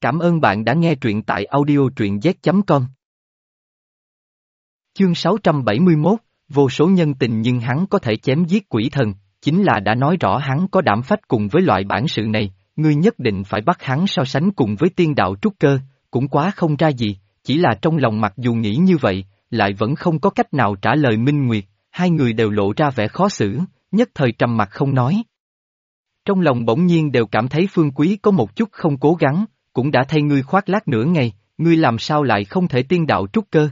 Cảm ơn bạn đã nghe truyện tại audio truyện z.com. Chương 671, vô số nhân tình nhưng hắn có thể chém giết quỷ thần, chính là đã nói rõ hắn có đảm phách cùng với loại bản sự này, ngươi nhất định phải bắt hắn so sánh cùng với tiên đạo trúc cơ, cũng quá không ra gì, chỉ là trong lòng mặc dù nghĩ như vậy, lại vẫn không có cách nào trả lời Minh Nguyệt, hai người đều lộ ra vẻ khó xử, nhất thời trầm mặc không nói. Trong lòng bỗng nhiên đều cảm thấy Phương Quý có một chút không cố gắng, cũng đã thay ngươi khoác lác nửa ngày, ngươi làm sao lại không thể tiên đạo trúc cơ.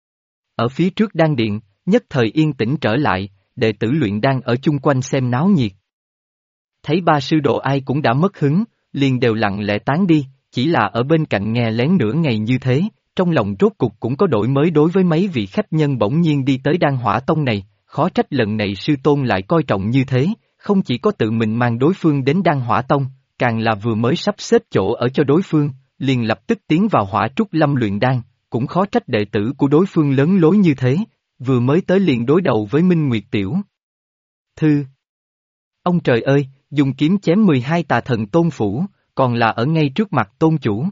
Ở phía trước đan điện, nhất thời yên tĩnh trở lại, đệ tử luyện đan ở chung quanh xem náo nhiệt. Thấy ba sư đồ ai cũng đã mất hứng, liền đều lặng lẽ tán đi, chỉ là ở bên cạnh nghe lén nửa ngày như thế, trong lòng rốt cục cũng có đổi mới đối với mấy vị khách nhân bỗng nhiên đi tới Đan Hỏa Tông này, khó trách lần này sư tôn lại coi trọng như thế, không chỉ có tự mình mang đối phương đến Đan Hỏa Tông, càng là vừa mới sắp xếp chỗ ở cho đối phương, liền lập tức tiến vào Hỏa Trúc Lâm luyện đan, cũng khó trách đệ tử của đối phương lớn lối như thế, vừa mới tới liền đối đầu với Minh Nguyệt Tiểu Thư. Ông trời ơi, dùng kiếm chém 12 tà thần tôn phủ, còn là ở ngay trước mặt tôn chủ.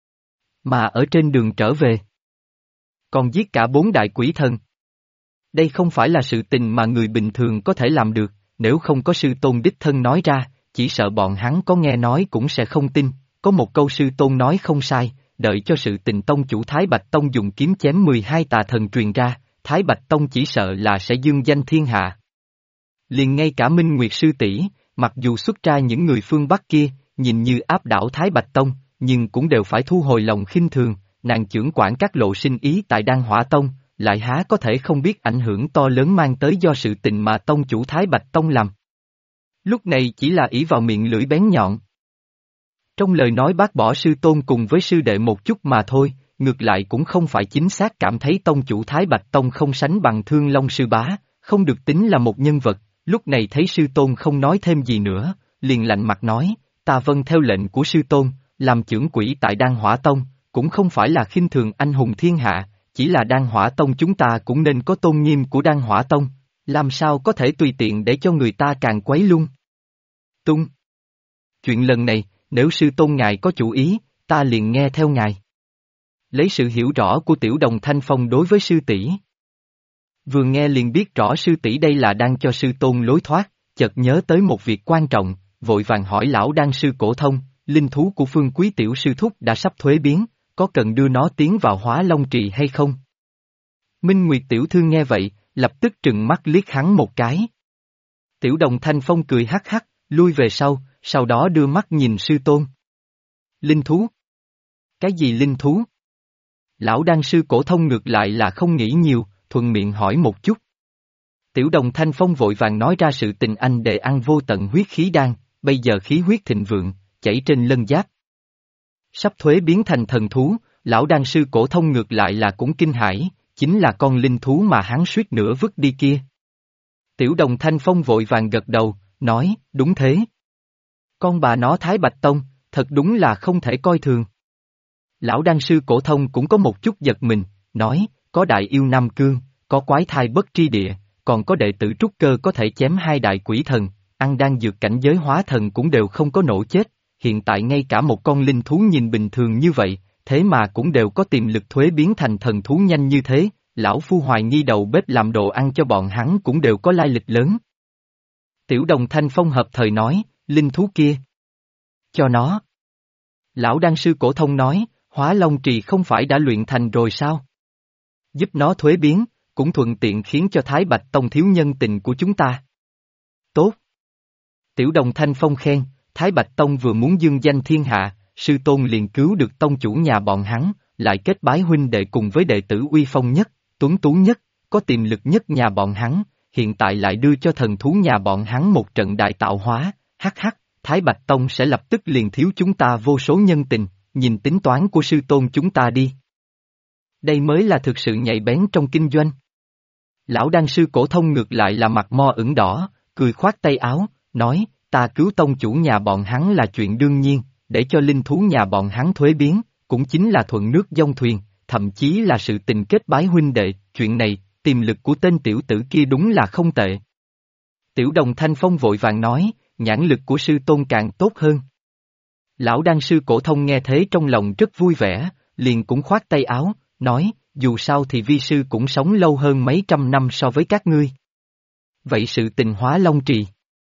Mà ở trên đường trở về, còn giết cả 4 đại quỷ thần. Đây không phải là sự tình mà người bình thường có thể làm được, nếu không có sư tôn đích thân nói ra, chỉ sợ bọn hắn có nghe nói cũng sẽ không tin, có một câu sư tôn nói không sai, đợi cho sự tình tông chủ Thái Bạch Tông dùng kiếm chém 12 tà thần truyền ra, Thái Bạch Tông chỉ sợ là sẽ dương danh thiên hạ. Liền ngay cả Minh Nguyệt sư tỷ, mặc dù xuất ra những người phương Bắc kia, nhìn như áp đảo Thái Bạch Tông, nhưng cũng đều phải thu hồi lòng khinh thường, nàng chưởng quản các lộ sinh ý tại Đan Hỏa Tông, lại há có thể không biết ảnh hưởng to lớn mang tới do sự tình mà tông chủ Thái Bạch Tông làm. Lúc này chỉ là ỷ vào miệng lưỡi bén nhọn. Trong lời nói bác bỏ sư tôn cùng với sư đệ một chút mà thôi, ngược lại cũng không phải chính xác cảm thấy tông chủ Thái Bạch Tông không sánh bằng Thương Long sư bá, không được tính là một nhân vật, lúc này thấy sư tôn không nói thêm gì nữa, liền lạnh mặt nói, ta vâng theo lệnh của sư tôn, làm chưởng quỷ tại Đan Hỏa Tông, cũng không phải là khinh thường anh hùng thiên hạ, chỉ là Đan Hỏa Tông chúng ta cũng nên có tôn nghiêm của Đan Hỏa Tông, làm sao có thể tùy tiện để cho người ta càng quấy lung tung. Chuyện lần này, nếu sư tôn ngài có chủ ý, ta liền nghe theo ngài. Lấy sự hiểu rõ của Tiểu Đồng Thanh Phong đối với sư tỷ, vừa nghe liền biết rõ sư tỷ đây là đang cho sư tôn lối thoát, chợt nhớ tới một việc quan trọng, vội vàng hỏi lão đan sư Cổ Thông, linh thú của Phương Quý tiểu sư thúc đã sắp thuế biến, có cần đưa nó tiến vào Hóa Long Trì hay không? Minh Nguyệt tiểu thư nghe vậy, lập tức trừng mắt liếc hắn một cái. Tiểu Đồng Thanh Phong cười hắc hắc, lui về sau đó đưa mắt nhìn sư tôn. Linh thú? Cái gì linh thú? Lão đan sư Cổ Thông ngược lại là không nghĩ nhiều, thuận miệng hỏi một chút. Tiểu Đồng Thanh Phong vội vàng nói ra sự tình anh để ăn vô tận huyết khí đan, bây giờ khí huyết thịnh vượng, chảy trên lân giáp. Sắp thuế biến thành thần thú, lão đan sư Cổ Thông ngược lại là cũng kinh hãi, chính là con linh thú mà hắn suýt nữa vứt đi kia. Tiểu Đồng Thanh Phong vội vàng gật đầu, nói, đúng thế. Con bà nó Thái Bạch Tông, thật đúng là không thể coi thường. Lão đan sư Cổ Thông cũng có một chút giật mình, nói, có đại yêu Nam Cương, có quái thai bất tri địa, còn có đệ tử trúc cơ có thể chém 2 đại quỷ thần, ăn đan dược cảnh giới hóa thần cũng đều không có nổ chết, hiện tại ngay cả một con linh thú nhìn bình thường như vậy, thế mà cũng đều có tiềm lực thuế biến thành thần thú nhanh như thế, lão phu hoài nghi đầu bếp làm đồ ăn cho bọn hắn cũng đều có lai lịch lớn. Tiểu Đồng Thanh Phong hợp thời nói, linh thú kia. Cho nó. Lão đan sư Cổ Thông nói, Hóa Long Trì không phải đã luyện thành rồi sao? Giúp nó thuế biến, cũng thuận tiện khiến cho Thái Bạch Tông thiếu nhân tình của chúng ta. Tốt. Tiểu Đồng Thanh Phong khen, Thái Bạch Tông vừa muốn dương danh thiên hạ, sư tôn liền cứu được tông chủ nhà bọn hắn, lại kết bái huynh đệ cùng với đệ tử uy phong nhất, tuấn tú nhất, có tiềm lực nhất nhà bọn hắn, hiện tại lại đưa cho thần thú nhà bọn hắn một trận đại tạo hóa, hắc hắc, Thái Bạch Tông sẽ lập tức liền thiếu chúng ta vô số nhân tình, nhìn tính toán của sư tôn chúng ta đi. Đây mới là thực sự nhạy bén trong kinh doanh. Lão đan sư Cổ Thông ngược lại là mặt mo ửng đỏ, cười khoát tay áo, nói, ta cứu tông chủ nhà bọn hắn là chuyện đương nhiên, để cho linh thú nhà bọn hắn thuế biến, cũng chính là thuận nước dông thuyền, thậm chí là sự tình kết bái huynh đệ, chuyện này, tiềm lực của tên tiểu tử kia đúng là không tệ. Tiểu Đồng Thanh Phong vội vàng nói, nhãn lực của sư tôn càng tốt hơn. Lão đan sư cổ thông nghe thế trong lòng rất vui vẻ, liền cũng khoát tay áo, nói, dù sao thì vi sư cũng sống lâu hơn mấy trăm năm so với các ngươi. Vậy sự tình Hóa Long Trì.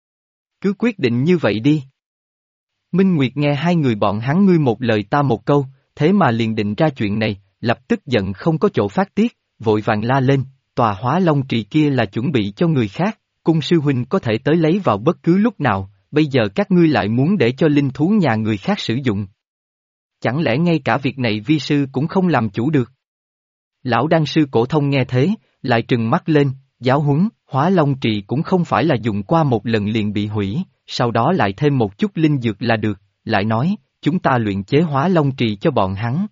Cứ quyết định như vậy đi. Minh Nguyệt nghe hai người bọn hắn ngươi một lời ta một câu, thế mà liền định ra chuyện này, lập tức giận không có chỗ phát tiết, vội vàng la lên, tòa Hóa Long Trì kia là chuẩn bị cho người khác, cung sư huynh có thể tới lấy vào bất cứ lúc nào, bây giờ các ngươi lại muốn để cho linh thú nhà người khác sử dụng. Chẳng lẽ ngay cả việc này vi sư cũng không làm chủ được? Lão đan sư cổ thông nghe thế, lại trừng mắt lên, giáo huấn, Hóa Long Trì cũng không phải là dùng qua một lần liền bị hủy, sau đó lại thêm một chút linh dược là được, lại nói, chúng ta luyện chế Hóa Long Trì cho bọn hắn.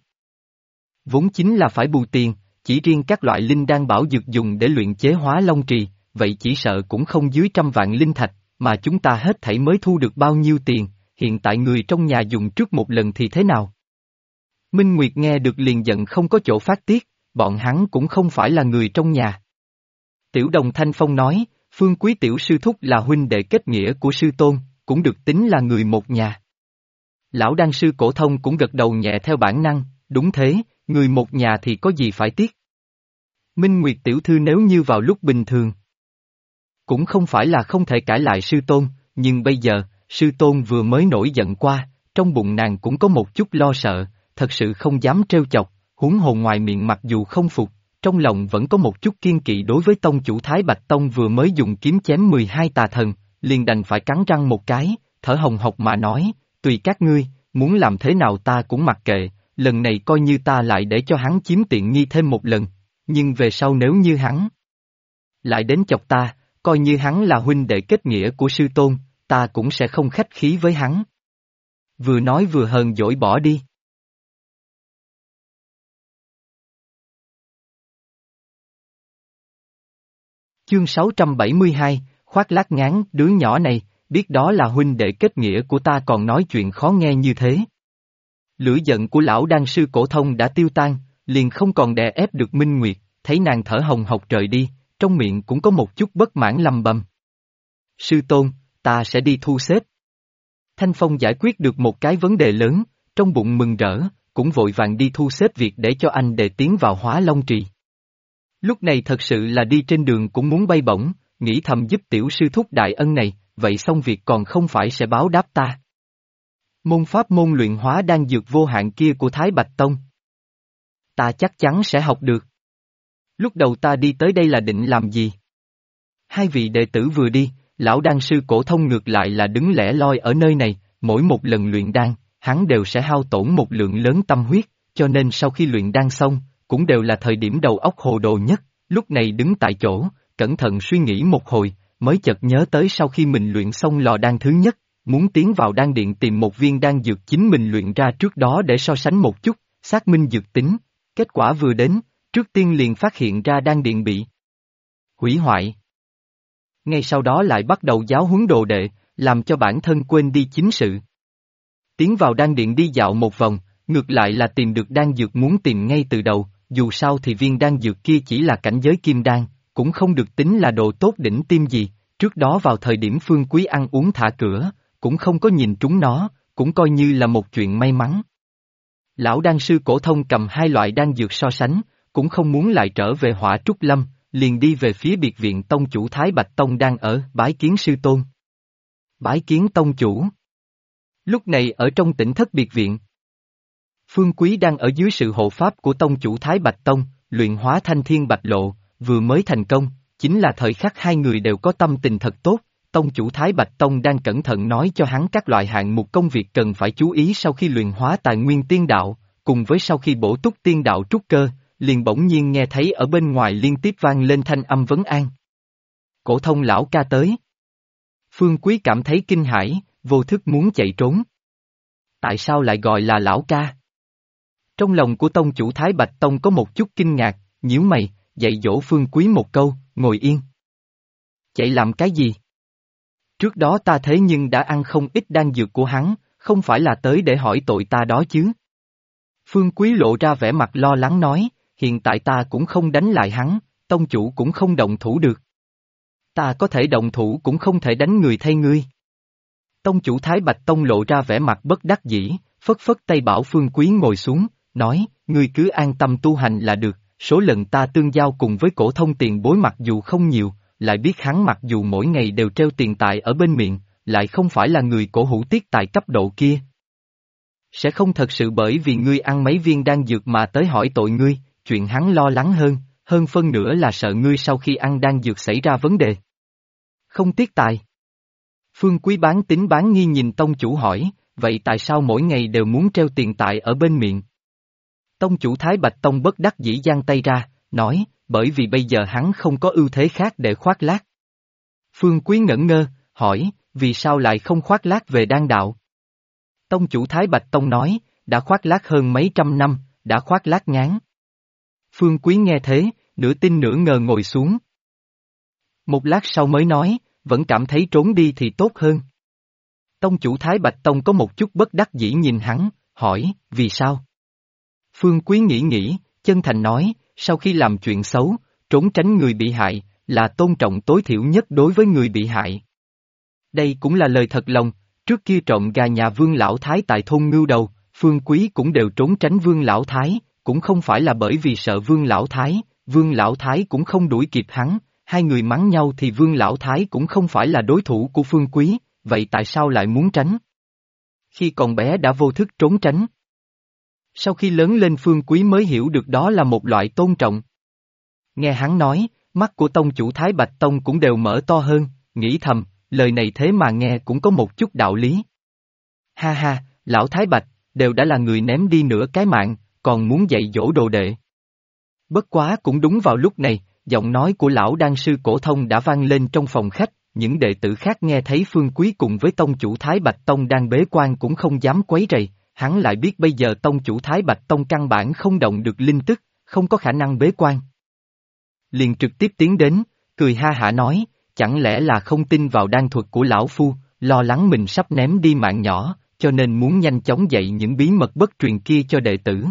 Vốn chính là phải bù tiền, chỉ riêng các loại linh đan bảo dược dùng để luyện chế Hóa Long Trì, vậy chỉ sợ cũng không dưới 100 vạn linh thạch, mà chúng ta hết thảy mới thu được bao nhiêu tiền, hiện tại người trong nhà dùng trước một lần thì thế nào? Minh Nguyệt nghe được liền giận không có chỗ phát tiết, bọn hắn cũng không phải là người trong nhà. Tiểu Đồng Thanh Phong nói, Phương Quý tiểu sư thúc là huynh đệ kết nghĩa của sư tôn, cũng được tính là người một nhà. Lão đan sư cổ thông cũng gật đầu nhẹ theo bản năng, đúng thế, người một nhà thì có gì phải tiếc. Minh Nguyệt tiểu thư nếu như vào lúc bình thường, cũng không phải là không thể cãi lại sư tôn, nhưng bây giờ, sư tôn vừa mới nổi giận qua, trong bụng nàng cũng có một chút lo sợ, thật sự không dám trêu chọc, huống hồ ngoài miệng mặc dù không phục, trong lòng vẫn có một chút kiên kỵ đối với tông chủ Thái Bạch Tông vừa mới dùng kiếm chém 12 tà thần, liền đành phải cắn răng một cái, thở hồng hộc mà nói, tùy các ngươi, muốn làm thế nào ta cũng mặc kệ, lần này coi như ta lại để cho hắn chiếm tiện nghi thêm một lần, nhưng về sau nếu như hắn lại đến chọc ta, coi như hắn là huynh đệ kết nghĩa của sư tôn, ta cũng sẽ không khách khí với hắn. Vừa nói vừa hờn dỗi bỏ đi. Chương 672, khoác lác ngán, đứa nhỏ này, biết đó là huynh đệ kết nghĩa của ta còn nói chuyện khó nghe như thế. Lửa giận của lão đan sư cổ thông đã tiêu tan, liền không còn đè ép được Minh Nguyệt, thấy nàng thở hồng hộc rời đi, trong miệng cũng có một chút bất mãn lầm bầm. Sư tôn, ta sẽ đi thu xếp. Thanh Phong giải quyết được một cái vấn đề lớn, trong bụng mừng rỡ, cũng vội vàng đi thu xếp việc để cho anh đệ tiến vào Hóa Long Trì. Lúc này thật sự là đi trên đường cũng muốn bay bổng, nghĩ thầm giúp tiểu sư thúc đại ân này, vậy xong việc còn không phải sẽ báo đáp ta. Môn pháp môn luyện hóa đan dược vô hạn kia của Thái Bạch Tông. Ta chắc chắn sẽ học được. Lúc đầu ta đi tới đây là định làm gì? Hai vị đệ tử vừa đi, lão đan sư cổ thông ngược lại là đứng lẻ loi ở nơi này, mỗi một lần luyện đan, hắn đều sẽ hao tổn một lượng lớn tâm huyết, cho nên sau khi luyện đan xong, cũng đều là thời điểm đầu óc hồ đồ nhất, lúc này đứng tại chỗ, cẩn thận suy nghĩ một hồi, mới chợt nhớ tới sau khi mình luyện xong lò đan thứ nhất, muốn tiến vào đan điện tìm một viên đan dược chính mình luyện ra trước đó để so sánh một chút, xác minh dược tính, kết quả vừa đến, trước tiên liền phát hiện ra đan điện bị hủy hoại. Ngay sau đó lại bắt đầu giáo huấn đồ đệ, làm cho bản thân quên đi chính sự. Tiến vào đan điện đi dạo một vòng, ngược lại là tìm được đan dược muốn tìm ngay từ đầu, dù sao thì viên đan dược kia chỉ là cảnh giới kim đan, cũng không được tính là đồ tốt đỉnh tim gì, trước đó vào thời điểm Phương Quý ăn uống thả cửa, cũng không có nhìn trúng nó, cũng coi như là một chuyện may mắn. Lão đan sư cổ thông cầm hai loại đan dược so sánh, cũng không muốn lại trở về Hỏa Trúc Lâm, liền đi về phía biệt viện tông chủ Thái Bạch Tông đang ở, bái kiến sư tôn. Bái kiến tông chủ. Lúc này ở trong tỉnh thất biệt viện, Phương Quý đang ở dưới sự hộ pháp của tông chủ Thái Bạch Tông, luyện hóa thanh thiên bạch lộ, vừa mới thành công, chính là thời khắc hai người đều có tâm tình thật tốt, tông chủ Thái Bạch Tông đang cẩn thận nói cho hắn các loại hạng mục công việc cần phải chú ý sau khi luyện hóa tài nguyên tiên đạo, cùng với sau khi bổ túc tiên đạo trúc cơ, liền bỗng nhiên nghe thấy ở bên ngoài liên tiếp vang lên thanh âm vấn an. Cổ thông lão ca tới. Phương Quý cảm thấy kinh hãi, vô thức muốn chạy trốn. Tại sao lại gọi là lão ca? Trong lòng của tông chủ Thái Bạch Tông có một chút kinh ngạc, nhíu mày, dạy dỗ Phương Quý một câu, ngồi yên. Chạy làm cái gì? Trước đó ta thế nhưng đã ăn không ít đan dược của hắn, không phải là tới để hỏi tội ta đó chứ. Phương Quý lộ ra vẻ mặt lo lắng nói, hiện tại ta cũng không đánh lại hắn, tông chủ cũng không động thủ được. Ta có thể động thủ cũng không thể đánh người thay ngươi. Tông chủ Thái Bạch Tông lộ ra vẻ mặt bất đắc dĩ, phất phất tay bảo Phương Quý ngồi xuống, nói, ngươi cứ an tâm tu hành là được, số lần ta tương giao cùng với Cổ Thông tiền bối mặc dù không nhiều, lại biết hắn mặc dù mỗi ngày đều treo tiền tài ở bên miệng, lại không phải là người cổ hủ tiết tài cấp độ kia. Sẽ không thật sự bởi vì ngươi ăn mấy viên đan dược mà tới hỏi tội ngươi, chuyện hắn lo lắng hơn phân nữa là sợ ngươi sau khi ăn đan dược xảy ra vấn đề. Không tiếc tài. Phương Quý bán tín bán nghi nhìn tông chủ hỏi, vậy tại sao mỗi ngày đều muốn treo tiền tài ở bên miệng? Tông chủ Thái Bạch Tông bất đắc dĩ giang tay ra, nói, bởi vì bây giờ hắn không có ưu thế khác để khoác lác. Phương Quý ngẩn ngơ, hỏi, vì sao lại không khoác lác về đan đạo? Tông chủ Thái Bạch Tông nói, đã khoác lác hơn mấy trăm năm, đã khoác lác ngán. Phương Quý nghe thế, nửa tin nửa ngờ ngồi xuống. Một lát sau mới nói, vẫn cảm thấy trốn đi thì tốt hơn. Tông chủ Thái Bạch Tông có một chút bất đắc dĩ nhìn hắn, hỏi, vì sao? Phương Quý nghĩ, chân thành nói, sau khi làm chuyện xấu, trốn tránh người bị hại, là tôn trọng tối thiểu nhất đối với người bị hại. Đây cũng là lời thật lòng, trước kia trộm gà nhà Vương Lão Thái tại thôn Ngưu Đầu, Phương Quý cũng đều trốn tránh Vương Lão Thái, cũng không phải là bởi vì sợ Vương Lão Thái cũng không đuổi kịp hắn, hai người mắng nhau thì Vương Lão Thái cũng không phải là đối thủ của Phương Quý, vậy tại sao lại muốn tránh? Khi còn bé đã vô thức trốn tránh. Sau khi lớn lên Phương Quý mới hiểu được đó là một loại tôn trọng. Nghe hắn nói, mắt của tông chủ Thái Bạch Tông cũng đều mở to hơn, nghĩ thầm, lời này thế mà nghe cũng có một chút đạo lý. Ha ha, lão Thái Bạch, đều đã là người ném đi nửa cái mạng, còn muốn dạy dỗ đồ đệ. Bất quá cũng đúng vào lúc này, giọng nói của lão đan sư Cổ Thông đã vang lên trong phòng khách, những đệ tử khác nghe thấy Phương Quý cùng với tông chủ Thái Bạch Tông đang bế quan cũng không dám quấy rầy, hắn lại biết bây giờ tông chủ Thái Bạch Tông căn bản không động được linh tức, không có khả năng bế quan. Liền trực tiếp tiến đến, cười ha hả nói, chẳng lẽ là không tin vào đan thuật của lão phu, lo lắng mình sắp ném đi mạng nhỏ, cho nên muốn nhanh chóng dạy những bí mật bất truyền kia cho đệ tử.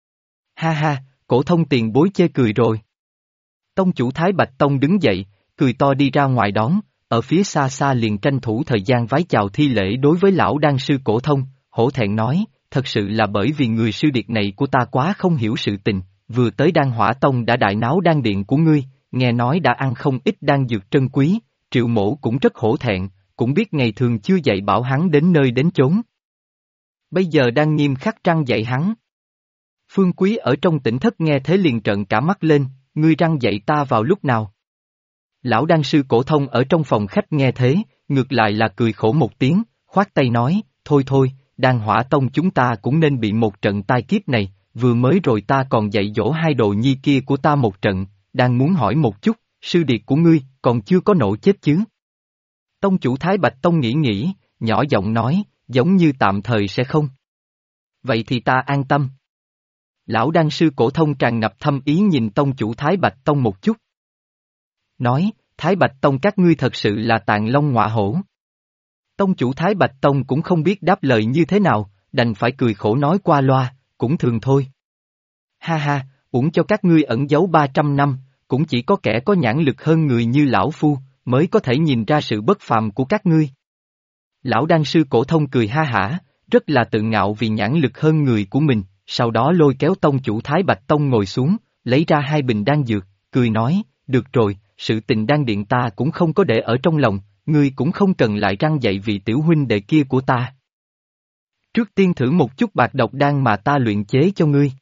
Ha ha, Cổ Thông tiền bối chê cười rồi. Tông chủ Thái Bạch Tông đứng dậy, cười to đi ra ngoài đón, ở phía xa xa liền tranh thủ thời gian vái chào thi lễ đối với lão đan sư Cổ Thông, hổ thẹn nói, thật sự là bởi vì người sư điệt này của ta quá không hiểu sự tình, vừa tới Đan Hỏa Tông đã đại náo đan điện của ngươi, nghe nói đã ăn không ít đan dược trân quý, Triệu Mổ cũng rất hổ thẹn, cũng biết ngày thường chưa dạy bảo hắn đến nơi đến chốn. Bây giờ đang nghiêm khắc răn dạy hắn. Phương Quý ở trong tỉnh thất nghe thế liền trợn cả mắt lên, ngươi răn dạy ta vào lúc nào? Lão đan sư Cổ Thông ở trong phòng khách nghe thế, ngược lại là cười khổ một tiếng, khoát tay nói, thôi, Đan Hỏa Tông chúng ta cũng nên bị một trận tai kiếp này, vừa mới rồi ta còn dạy dỗ hai đồ nhi kia của ta một trận, đang muốn hỏi một chút, sư điệt của ngươi, còn chưa có nổ chết chứ? Tông chủ Thái Bạch Tông nghĩ, nhỏ giọng nói, giống như tạm thời sẽ không. Vậy thì ta an tâm. Lão đan sư Cổ Thông tràn ngập thâm ý nhìn tông chủ Thái Bạch Tông một chút. Nói, Thái Bạch Tông các ngươi thật sự là tàn long ngọa hổ. Tông chủ Thái Bạch Tông cũng không biết đáp lời như thế nào, đành phải cười khổ nói qua loa, cũng thường thôi. Ha ha, uổng cho các ngươi ẩn giấu 300 năm, cũng chỉ có kẻ có nhãn lực hơn người như lão phu, mới có thể nhìn ra sự bất phàm của các ngươi. Lão đan sư Cổ Thông cười ha hả, rất là tự ngạo vì nhãn lực hơn người của mình, sau đó lôi kéo tông chủ Thái Bạch Tông ngồi xuống, lấy ra hai bình đan dược, cười nói, được rồi, sự tình đan điện ta cũng không có để ở trong lòng, ngươi cũng không cần lại răn dạy vị tiểu huynh đệ kia của ta. Trước tiên thử một chút bạc độc đan mà ta luyện chế cho ngươi.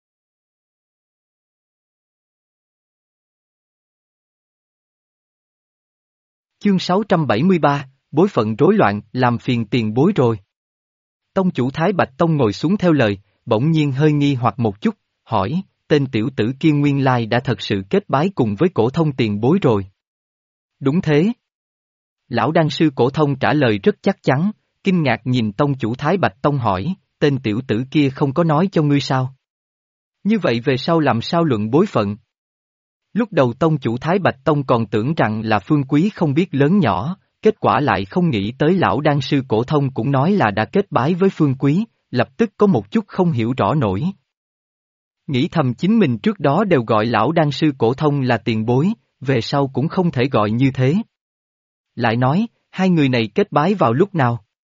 Chương 673, bối phận rối loạn, làm phiền tiền bối rồi. Tông chủ Thái Bạch Tông ngồi xuống theo lời, bỗng nhiên hơi nghi hoặc một chút, hỏi, tên tiểu tử kia nguyên lai đã thật sự kết bái cùng với Cổ Thông tiền bối rồi. Đúng thế. Lão đan sư Cổ Thông trả lời rất chắc chắn, kinh ngạc nhìn tông chủ Thái Bạch Tông hỏi, tên tiểu tử kia không có nói cho ngươi sao? Như vậy về sau làm sao luận bối phận? Lúc đầu tông chủ Thái Bạch Tông còn tưởng rằng là Phương Quý không biết lớn nhỏ, kết quả lại không nghĩ tới lão đan sư Cổ Thông cũng nói là đã kết bái với Phương Quý, lập tức có một chút không hiểu rõ nổi. Nghĩ thầm chính mình trước đó đều gọi lão đan sư Cổ Thông là tiền bối, về sau cũng không thể gọi như thế. Lại nói, hai người này kết bái vào lúc nào?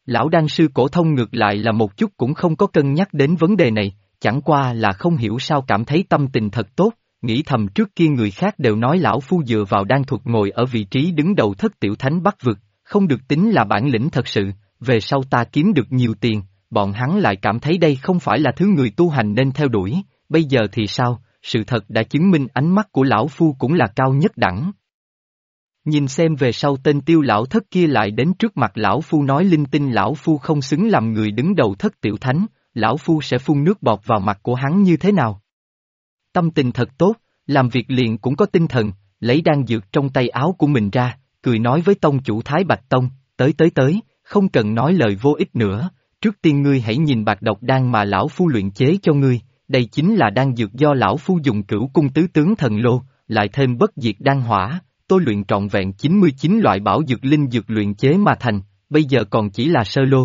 Lão đan sư cổ thông ngược lại là một chút cũng không có cân nhắc đến vấn đề này, chẳng qua là không hiểu sao cảm thấy tâm tình thật tốt, nghĩ thầm trước kia người khác đều nói lão phu dựa vào đan thuật ngồi ở vị trí đứng đầu thất tiểu thánh bắc vực, không được tính là bản lĩnh thật sự, về sau ta kiếm được nhiều tiền, bọn hắn lại cảm thấy đây không phải là thứ người tu hành nên theo đuổi, bây giờ thì sao, sự thật đã chứng minh ánh mắt của lão phu cũng là cao nhất đẳng. Nhìn xem về sau tên Tiêu lão thất kia lại đến trước mặt lão phu nói linh tinh lão phu không xứng làm người đứng đầu thất tiểu thánh, lão phu sẽ phun nước bọt vào mặt của hắn như thế nào? Tâm tình thật tốt, làm việc liền cũng có tinh thần, lấy đan dược trong tay áo của mình ra, cười nói với tông chủ Thái Bạch Tông, tới, không cần nói lời vô ích nữa, trước tiên ngươi hãy nhìn bạc độc đan mà lão phu luyện chế cho ngươi, đây chính là đan dược do lão phu dùng cửu cung tứ tướng thần lô, lại thêm bất diệt đan hỏa, tôi luyện trọn vẹn 99 loại bảo dược linh dược luyện chế mà thành, bây giờ còn chỉ là sơ lô.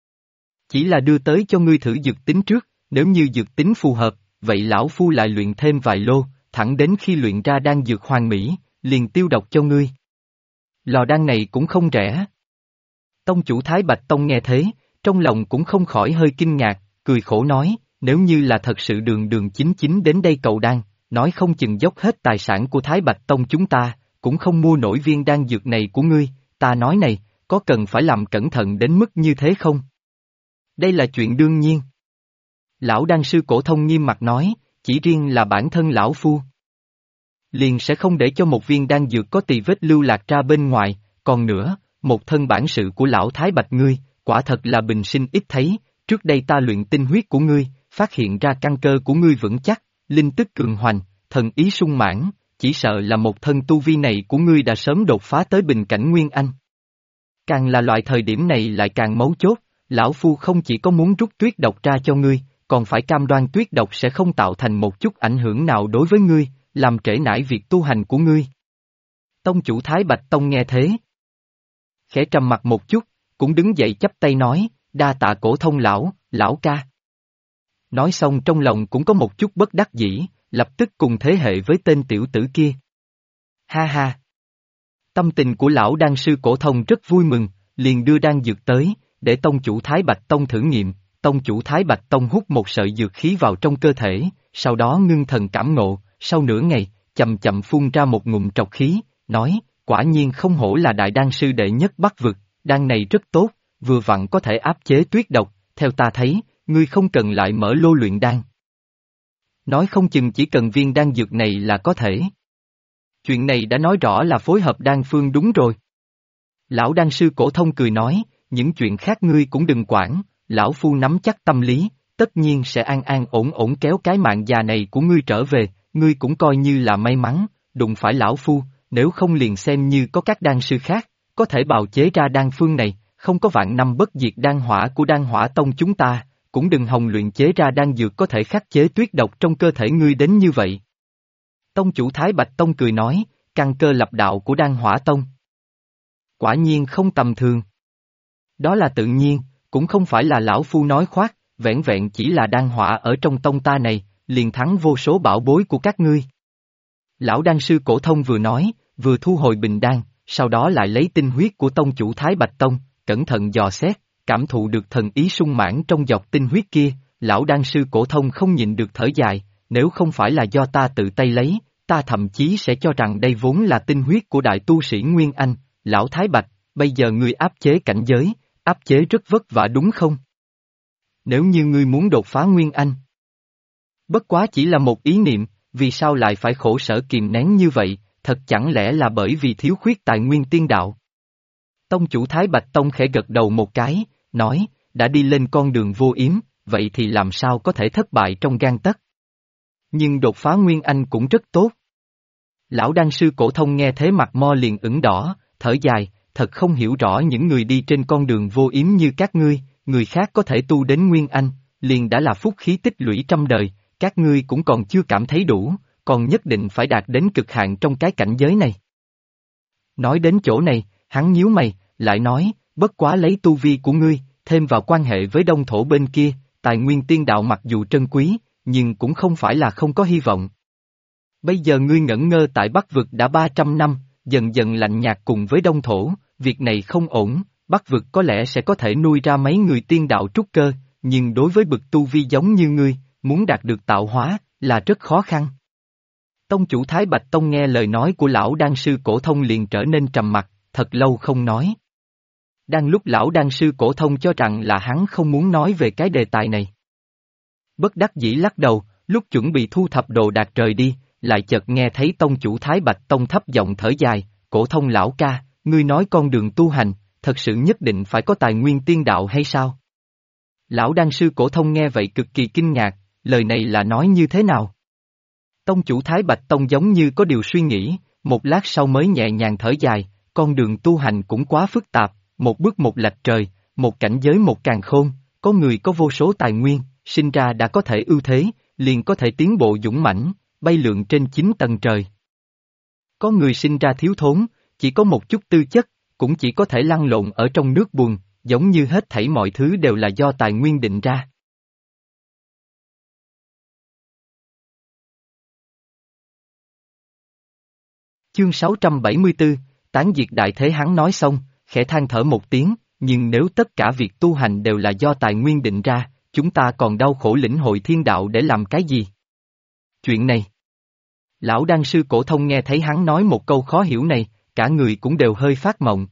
Chỉ là đưa tới cho ngươi thử dược tính trước, nếu như dược tính phù hợp, vậy lão phu lại luyện thêm vài lô, thẳng đến khi luyện ra đan dược hoàn mỹ, liền tiêu độc cho ngươi. Lò đan này cũng không rẻ. Tông chủ Thái Bạch Tông nghe thế, trong lòng cũng không khỏi hơi kinh ngạc, cười khổ nói, nếu như là thật sự đường đường chính chính đến đây cầu đan, nói không chừng dốc hết tài sản của Thái Bạch Tông chúng ta, cũng không mua nổi viên đan dược này của ngươi, ta nói này, có cần phải làm cẩn thận đến mức như thế không? Đây là chuyện đương nhiên. Lão đan sư cổ thông nghiêm mặt nói, chỉ riêng là bản thân lão phu. Liền sẽ không để cho một viên đan dược có tì vết lưu lạc ra bên ngoài, còn nữa, một thân bản sự của lão Thái Bạch ngươi, quả thật là bình sinh ít thấy, trước đây ta luyện tinh huyết của ngươi, phát hiện ra căn cơ của ngươi vững chắc, linh tức cường hoành, thần ý sung mãn, chỉ sợ là một thân tu vi này của ngươi đã sớm đột phá tới bình cảnh Nguyên Anh. Càng là loại thời điểm này lại càng mấu chốt, lão phu không chỉ có muốn rút tuyết độc ra cho ngươi, còn phải cam đoan tuyết độc sẽ không tạo thành một chút ảnh hưởng nào đối với ngươi, làm trễ nải việc tu hành của ngươi. Tông chủ Thái Bạch Tông nghe thế, khẽ trầm mặt một chút, cũng đứng dậy chắp tay nói, đa tạ cổ thông lão ca. Nói xong trong lòng cũng có một chút bất đắc dĩ, lập tức cùng thế hệ với tên tiểu tử kia. Ha ha! Tâm tình của lão đan sư cổ thông rất vui mừng, liền đưa đan dược tới, để tông chủ Thái Bạch Tông thử nghiệm, tông chủ Thái Bạch Tông hút một sợi dược khí vào trong cơ thể, sau đó ngưng thần cảm ngộ, sau nửa ngày, chậm chậm phun ra một ngụm trọc khí, nói, quả nhiên không hổ là đại đan sư đệ nhất Bắc vực, đan này rất tốt, vừa vặn có thể áp chế tuyết độc, theo ta thấy, ngươi không cần lại mở lô luyện đan. Nói không chừng chỉ cần viên đan dược này là có thể. Chuyện này đã nói rõ là phối hợp đan phương đúng rồi. Lão đan sư cổ thông cười nói, những chuyện khác ngươi cũng đừng quản, lão phu nắm chắc tâm lý, tất nhiên sẽ an an ổn ổn kéo cái mạng già này của ngươi trở về, ngươi cũng coi như là may mắn, đụng phải lão phu, nếu không liền xem như có các đan sư khác, có thể bào chế ra đan phương này, không có vạn năm bất diệt đan hỏa của đan hỏa tông chúng ta, cũng đừng hòng luyện chế ra đan dược có thể khắc chế tuyết độc trong cơ thể ngươi đến như vậy. Tông chủ Thái Bạch Tông cười nói, căn cơ lập đạo của đan hỏa tông. Quả nhiên không tầm thường. Đó là tự nhiên, cũng không phải là lão phu nói khoác, vẻn vẹn chỉ là đan hỏa ở trong tông ta này, liền thắng vô số bảo bối của các ngươi. Lão đan sư cổ thông vừa nói, vừa thu hồi bình đan, sau đó lại lấy tinh huyết của tông chủ Thái Bạch Tông, cẩn thận dò xét, cảm thụ được thần ý sung mãn trong giọt tinh huyết kia, lão đan sư cổ thông không nhịn được thở dài, nếu không phải là do ta tự tay lấy, ta thậm chí sẽ cho rằng đây vốn là tinh huyết của đại tu sĩ Nguyên Anh, lão Thái Bạch, bây giờ ngươi áp chế cảnh giới, áp chế rất vất vả đúng không? Nếu như ngươi muốn đột phá Nguyên Anh, bất quá chỉ là một ý niệm, vì sao lại phải khổ sở kìm nén như vậy, thật chẳng lẽ là bởi vì thiếu khuyết tài nguyên tiên đạo? Tông chủ Thái Bạch Tông khẽ gật đầu một cái, nói, đã đi lên con đường vô yếm, vậy thì làm sao có thể thất bại trong gang tấc? Nhưng đột phá Nguyên Anh cũng rất tốt. Lão đan sư cổ thông nghe thế mặt mo liền ửng đỏ, thở dài, thật không hiểu rõ những người đi trên con đường vô yếm như các ngươi, người khác có thể tu đến Nguyên Anh, liền đã là phúc khí tích lũy trăm đời, các ngươi cũng còn chưa cảm thấy đủ, còn nhất định phải đạt đến cực hạn trong cái cảnh giới này. Nói đến chỗ này, hắn nhíu mày, lại nói, bất quá lấy tu vi của ngươi, thêm vào quan hệ với đông thổ bên kia, tài nguyên tiên đạo mặc dù trân quý, nhưng cũng không phải là không có hy vọng. Bây giờ ngươi ngẩn ngơ tại Bắc vực đã 300 năm, dần dần lạnh nhạt cùng với đông thổ, việc này không ổn, Bắc vực có lẽ sẽ có thể nuôi ra mấy người tiên đạo trúc cơ, nhưng đối với bậc tu vi giống như ngươi, muốn đạt được tạo hóa, là rất khó khăn. Tông chủ Thái Bạch Tông nghe lời nói của lão đan sư Cổ Thông liền trở nên trầm mặc, thật lâu không nói. Đang lúc lão đan sư Cổ Thông cho rằng là hắn không muốn nói về cái đề tài này. Bất đắc dĩ lắc đầu, lúc chuẩn bị thu thập đồ đạc rời đi, lại chợt nghe thấy tông chủ Thái Bạch Tông thấp giọng thở dài, Cổ Thông lão ca, ngươi nói con đường tu hành, thật sự nhất định phải có tài nguyên tiên đạo hay sao? Lão đan sư Cổ Thông nghe vậy cực kỳ kinh ngạc, lời này là nói như thế nào? Tông chủ Thái Bạch Tông giống như có điều suy nghĩ, một lát sau mới nhẹ nhàng thở dài, con đường tu hành cũng quá phức tạp, một bước một lạch trời, một cảnh giới một càn khôn, có người có vô số tài nguyên, sinh ra đã có thể ưu thế, liền có thể tiến bộ dũng mãnh, bay lượn trên 9 tầng trời. Có người sinh ra thiếu thốn, chỉ có một chút tư chất, cũng chỉ có thể lăn lộn ở trong nước bùn, giống như hết thảy mọi thứ đều là do tài nguyên định ra. Chương 674, tán diệt đại thế hắn nói xong, khẽ than thở một tiếng, nhưng nếu tất cả việc tu hành đều là do tài nguyên định ra, chúng ta còn đau khổ lĩnh hội thiên đạo để làm cái gì? Chuyện này. Lão đan sư Cổ Thông nghe thấy hắn nói một câu khó hiểu này, cả người cũng đều hơi phát mộng.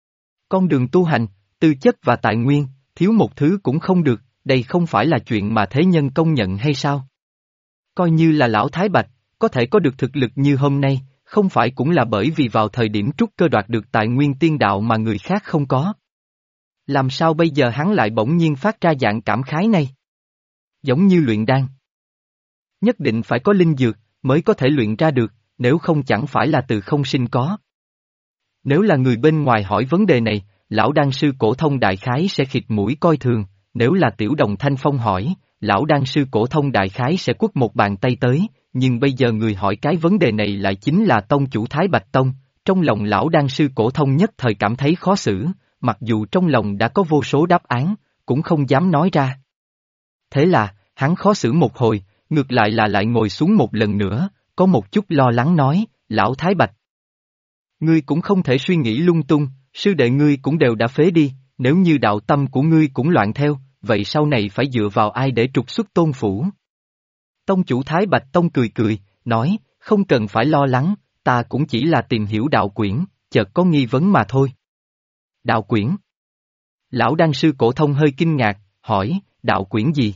Con đường tu hành, tư chất và tài nguyên, thiếu một thứ cũng không được, đây không phải là chuyện mà thế nhân công nhận hay sao? Coi như là lão Thái Bạch, có thể có được thực lực như hôm nay, không phải cũng là bởi vì vào thời điểm trúc cơ đoạt được tài nguyên tiên đạo mà người khác không có. Làm sao bây giờ hắn lại bỗng nhiên phát ra dạng cảm khái này? Giống như luyện đan. Nhất định phải có linh dược, mới có thể luyện ra được, nếu không chẳng phải là từ không sinh có. Nếu là người bên ngoài hỏi vấn đề này, lão đan sư Cổ Thông đại khái sẽ khịt mũi coi thường, nếu là Tiểu Đồng Thanh Phong hỏi, lão đan sư Cổ Thông đại khái sẽ quất một bàn tay tới, nhưng bây giờ người hỏi cái vấn đề này lại chính là tông chủ Thái Bạch Tông, trong lòng lão đan sư Cổ Thông nhất thời cảm thấy khó xử, mặc dù trong lòng đã có vô số đáp án, cũng không dám nói ra. Thế là, hắn khó xử một hồi, ngược lại là lại ngồi xuống một lần nữa, có một chút lo lắng nói, lão Thái Bạch. Ngươi cũng không thể suy nghĩ lung tung, sư đệ ngươi cũng đều đã phế đi, nếu như đạo tâm của ngươi cũng loạn theo, vậy sau này phải dựa vào ai để trục xuất tôn phủ? Tông chủ Thái Bạch Tông cười cười, nói, không cần phải lo lắng, ta cũng chỉ là tìm hiểu đạo quyển, chợt có nghi vấn mà thôi. Đạo quyển? Lão đan sư Cổ Thông hơi kinh ngạc, hỏi, đạo quyển gì?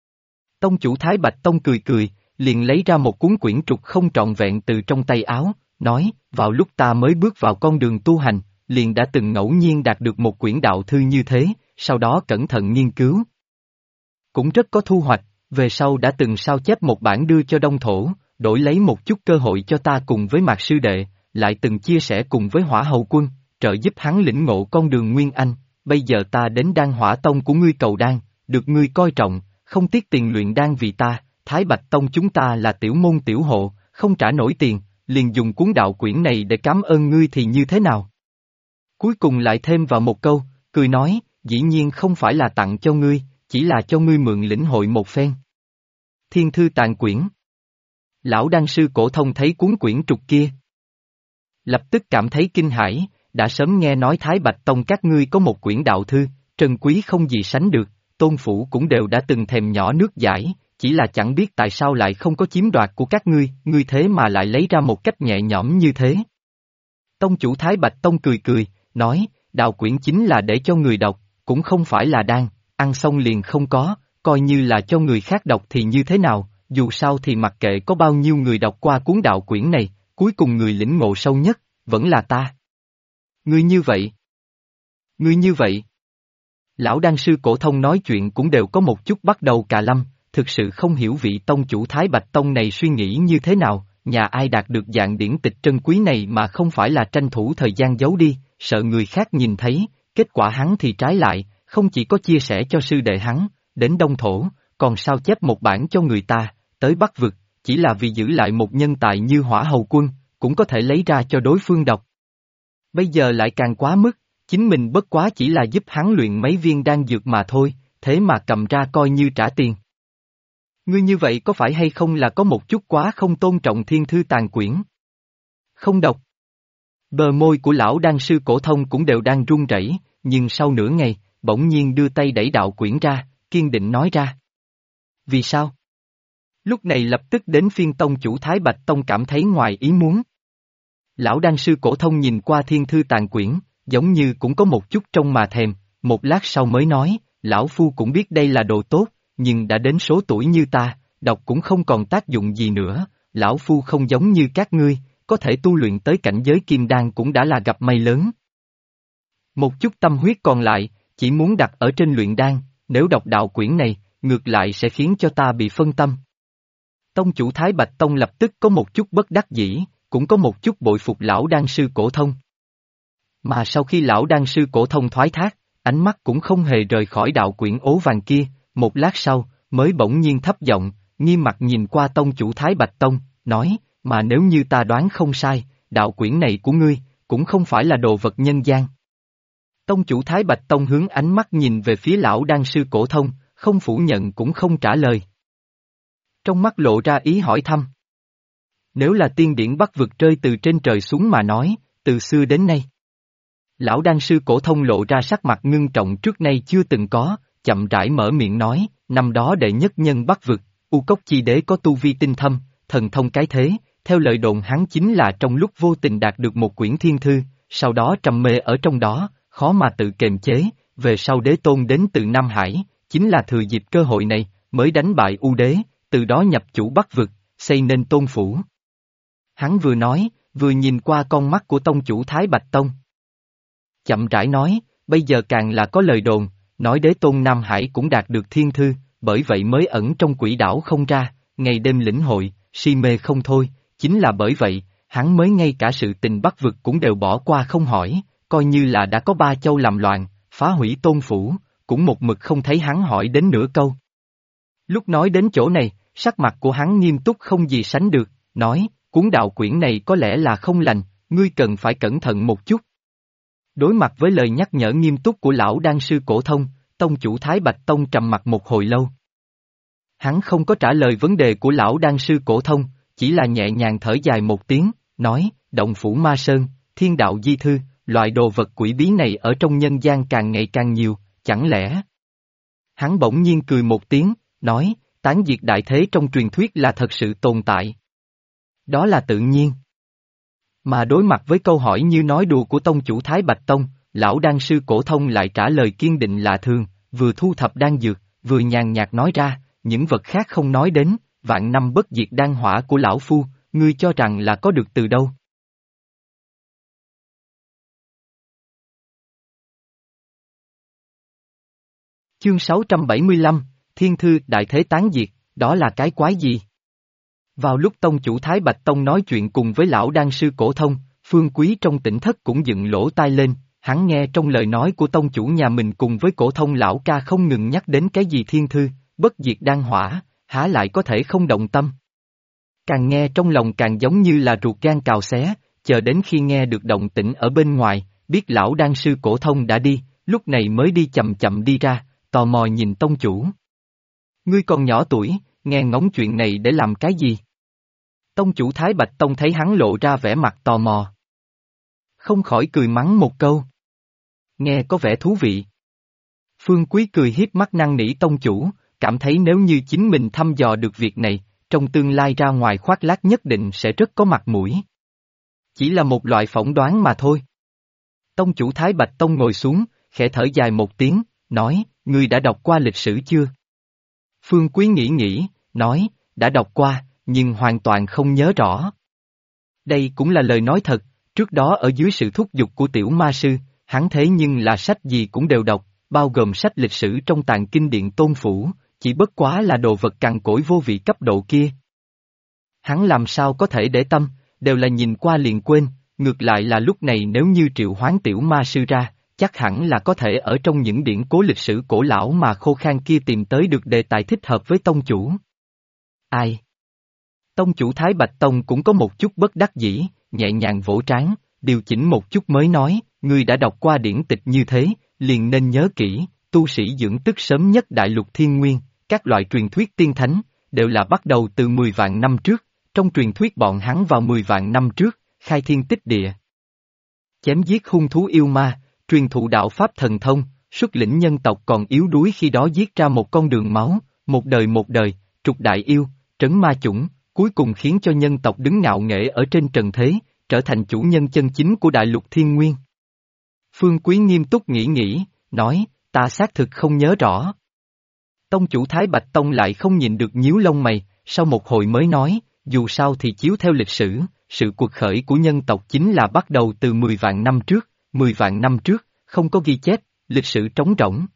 Tông chủ Thái Bạch Tông cười cười, liền lấy ra một cuốn quyển trục không trọn vẹn từ trong tay áo, nói, vào lúc ta mới bước vào con đường tu hành, liền đã từng ngẫu nhiên đạt được một quyển đạo thư như thế, sau đó cẩn thận nghiên cứu. Cũng rất có thu hoạch, về sau đã từng sao chép một bản đưa cho Đông Thổ, đổi lấy một chút cơ hội cho ta cùng với Mạc sư đệ, lại từng chia sẻ cùng với Hỏa Hầu Quân, trợ giúp hắn lĩnh ngộ con đường Nguyên Anh, bây giờ ta đến Đan Hỏa Tông của ngươi cầu đan, được ngươi coi trọng, không tiếc tiền luyện đan vì ta, Thái Bạch Tông chúng ta là tiểu môn tiểu hộ, không trả nổi tiền, liền dùng cuốn đạo quyển này để cảm ơn ngươi thì như thế nào? Cuối cùng lại thêm vào một câu, cười nói, dĩ nhiên không phải là tặng cho ngươi, chỉ là cho ngươi mượn lĩnh hội một phen. Thiên thư tàn quyển. Lão đan sư Cổ Thông thấy cuốn quyển trục kia, lập tức cảm thấy kinh hãi, đã sớm nghe nói Thái Bạch Tông các ngươi có một quyển đạo thư, trân quý không gì sánh được, tôn phủ cũng đều đã từng thèm nhỏ nước giải, chỉ là chẳng biết tại sao lại không có chiếm đoạt của các ngươi thế mà lại lấy ra một cách nhẹ nhõm như thế. Tông chủ Thái Bạch Tông cười cười, nói, đạo quyển chính là để cho người đọc, cũng không phải là đan, ăn xong liền không có, coi như là cho người khác đọc thì như thế nào, dù sao thì mặc kệ có bao nhiêu người đọc qua cuốn đạo quyển này, cuối cùng người lĩnh ngộ sâu nhất, vẫn là ta. Ngươi như vậy. Ngươi như vậy. Lão đan sư Cổ Thông nói chuyện cũng đều có một chút bắt đầu cà lâm, thực sự không hiểu vị tông chủ Thái Bạch Tông này suy nghĩ như thế nào, nhà ai đạt được dạng điển tịch trân quý này mà không phải là tranh thủ thời gian giấu đi, sợ người khác nhìn thấy, kết quả hắn thì trái lại, không chỉ có chia sẻ cho sư đệ hắn, đến Đông Thổ, còn sao chép một bản cho người ta, tới Bắc Vực, chỉ là vì giữ lại một nhân tài như Hỏa Hầu Quân, cũng có thể lấy ra cho đối phương đọc. Bây giờ lại càng quá mức, chính mình bất quá chỉ là giúp hắn luyện mấy viên đan dược mà thôi, thế mà cầm ra coi như trả tiền. Ngươi như vậy có phải hay không là có một chút quá không tôn trọng thiên thư tàn quyển? Không đọc. Bờ môi của lão đan sư Cổ Thông cũng đều đang run rẩy, nhưng sau nửa ngày, bỗng nhiên đưa tay đẩy đạo quyển ra, kiên định nói ra. Vì sao? Lúc này lập tức đến phiên tông chủ Thái Bạch Tông cảm thấy ngoài ý muốn. Lão đan sư cổ thông nhìn qua thiên thư tàn quyển, giống như cũng có một chút trông mà thèm, một lát sau mới nói, lão phu cũng biết đây là đồ tốt, nhưng đã đến số tuổi như ta, đọc cũng không còn tác dụng gì nữa, lão phu không giống như các ngươi, có thể tu luyện tới cảnh giới kim đan cũng đã là gặp may lớn. Một chút tâm huyết còn lại, chỉ muốn đặt ở trên luyện đan, nếu đọc đạo quyển này, ngược lại sẽ khiến cho ta bị phân tâm. Tông chủ Thái Bạch Tông lập tức có một chút bất đắc dĩ, cũng có một chút bội phục lão đan sư cổ thông. Mà sau khi lão đan sư cổ thông thoái thác, ánh mắt cũng không hề rời khỏi đạo quyển ố vàng kia, một lát sau, mới bỗng nhiên thấp giọng, nghiêm mặt nhìn qua tông chủ Thái Bạch Tông, nói, mà nếu như ta đoán không sai, đạo quyển này của ngươi, cũng không phải là đồ vật nhân gian. Tông chủ Thái Bạch Tông hướng ánh mắt nhìn về phía lão đan sư cổ thông, không phủ nhận cũng không trả lời. Trong mắt lộ ra ý hỏi thăm. Nếu là tiên điển bắt vực rơi từ trên trời xuống mà nói, từ xưa đến nay. Lão đan sư cổ thông lộ ra sắc mặt ngưng trọng trước nay chưa từng có, chậm rãi mở miệng nói, năm đó đệ nhất nhân bắt vực, U Cốc Chi Đế có tu vi tinh thâm, thần thông cái thế, theo lời đồn hắn chính là trong lúc vô tình đạt được một quyển thiên thư, sau đó trầm mê ở trong đó, khó mà tự kiềm chế, về sau đế tôn đến từ Nam Hải, chính là thừa dịp cơ hội này, mới đánh bại U Đế, từ đó nhập chủ Bắc vực, xây nên tôn phủ. Hắn vừa nói, vừa nhìn qua con mắt của tông chủ Thái Bạch Tông. Chậm rãi nói, bây giờ càng là có lời đồn, nói đế tôn Nam Hải cũng đạt được thiên thư, bởi vậy mới ẩn trong quỷ đảo không ra, ngày đêm lĩnh hội, si mê không thôi, chính là bởi vậy, hắn mới ngay cả sự tình Bắc vực cũng đều bỏ qua không hỏi, coi như là đã có ba châu làm loạn, phá hủy tôn phủ, cũng một mực không thấy hắn hỏi đến nửa câu. Lúc nói đến chỗ này, sắc mặt của hắn nghiêm túc không gì sánh được, nói, cuốn đạo quyển này có lẽ là không lành, ngươi cần phải cẩn thận một chút. Đối mặt với lời nhắc nhở nghiêm túc của lão đan sư cổ thông, tông chủ Thái Bạch Tông trầm mặt một hồi lâu. Hắn không có trả lời vấn đề của lão đan sư cổ thông, chỉ là nhẹ nhàng thở dài một tiếng, nói, động phủ ma sơn, thiên đạo di thư, loại đồ vật quỷ bí này ở trong nhân gian càng ngày càng nhiều, chẳng lẽ? Hắn bỗng nhiên cười một tiếng, nói, tán diệt đại thế trong truyền thuyết là thật sự tồn tại. Đó là tự nhiên. Mà đối mặt với câu hỏi như nói đùa của tông chủ Thái Bạch Tông, lão đan sư cổ thông lại trả lời kiên định lạ thường, vừa thu thập đan dược, vừa nhàn nhạt nói ra, những vật khác không nói đến, vạn năm bất diệt đan hỏa của lão phu, ngươi cho rằng là có được từ đâu? Chương 675, Thiên Thư Đại Thế Tán Diệt, đó là cái quái gì? Vào lúc tông chủ Thái Bạch Tông nói chuyện cùng với lão đan sư cổ thông, Phương Quý trong tỉnh thất cũng dựng lỗ tai lên, hắn nghe trong lời nói của tông chủ nhà mình cùng với cổ thông lão ca không ngừng nhắc đến cái gì thiên thư, bất diệt đan hỏa, há lại có thể không động tâm. Càng nghe trong lòng càng giống như là ruột gan cào xé, chờ đến khi nghe được động tĩnh ở bên ngoài, biết lão đan sư cổ thông đã đi, lúc này mới đi chậm chậm đi ra, tò mò nhìn tông chủ. Ngươi còn nhỏ tuổi, nghe ngóng chuyện này để làm cái gì? Tông chủ Thái Bạch Tông thấy hắn lộ ra vẻ mặt tò mò. Không khỏi cười mắng một câu. Nghe có vẻ thú vị. Phương Quý cười hiếp mắt năn nỉ tông chủ, cảm thấy nếu như chính mình thăm dò được việc này, trong tương lai ra ngoài khoác lác nhất định sẽ rất có mặt mũi. Chỉ là một loại phỏng đoán mà thôi. Tông chủ Thái Bạch Tông ngồi xuống, khẽ thở dài một tiếng, nói, ngươi đã đọc qua lịch sử chưa? Phương Quý nghĩ, nói, đã đọc qua, nhưng hoàn toàn không nhớ rõ. Đây cũng là lời nói thật, trước đó ở dưới sự thúc giục của tiểu ma sư, hắn thế nhưng là sách gì cũng đều đọc, bao gồm sách lịch sử trong tàng kinh điện tôn phủ, chỉ bất quá là đồ vật cằn cỗi vô vị cấp độ kia. Hắn làm sao có thể để tâm, đều là nhìn qua liền quên, ngược lại là lúc này nếu như triệu hoán tiểu ma sư ra, chắc hẳn là có thể ở trong những điển cố lịch sử cổ lão mà khô khan kia tìm tới được đề tài thích hợp với tông chủ. Ai? Tông chủ Thái Bạch Tông cũng có một chút bất đắc dĩ, nhẹ nhàng vỗ trán, điều chỉnh một chút mới nói, ngươi đã đọc qua điển tịch như thế, liền nên nhớ kỹ, tu sĩ dưỡng tức sớm nhất đại lục thiên nguyên, các loại truyền thuyết tiên thánh, đều là bắt đầu từ 10 vạn năm trước, trong truyền thuyết bọn hắn vào 10 vạn năm trước, khai thiên tích địa. Chém giết hung thú yêu ma, truyền thụ đạo pháp thần thông, xuất lĩnh nhân tộc còn yếu đuối khi đó giết ra một con đường máu, một đời, trục đại yêu, trấn ma chủng, cuối cùng khiến cho nhân tộc đứng ngạo nghễ ở trên trần thế, trở thành chủ nhân chân chính của đại lục thiên nguyên. Phương Quý nghiêm túc nghĩ, nói, ta xác thực không nhớ rõ. Tông chủ Thái Bạch Tông lại không nhìn được nhíu lông mày, sau một hồi mới nói, dù sao thì chiếu theo lịch sử, sự cuộc khởi của nhân tộc chính là bắt đầu từ 10 vạn năm trước, 10 vạn năm trước, không có ghi chép, lịch sử trống rỗng.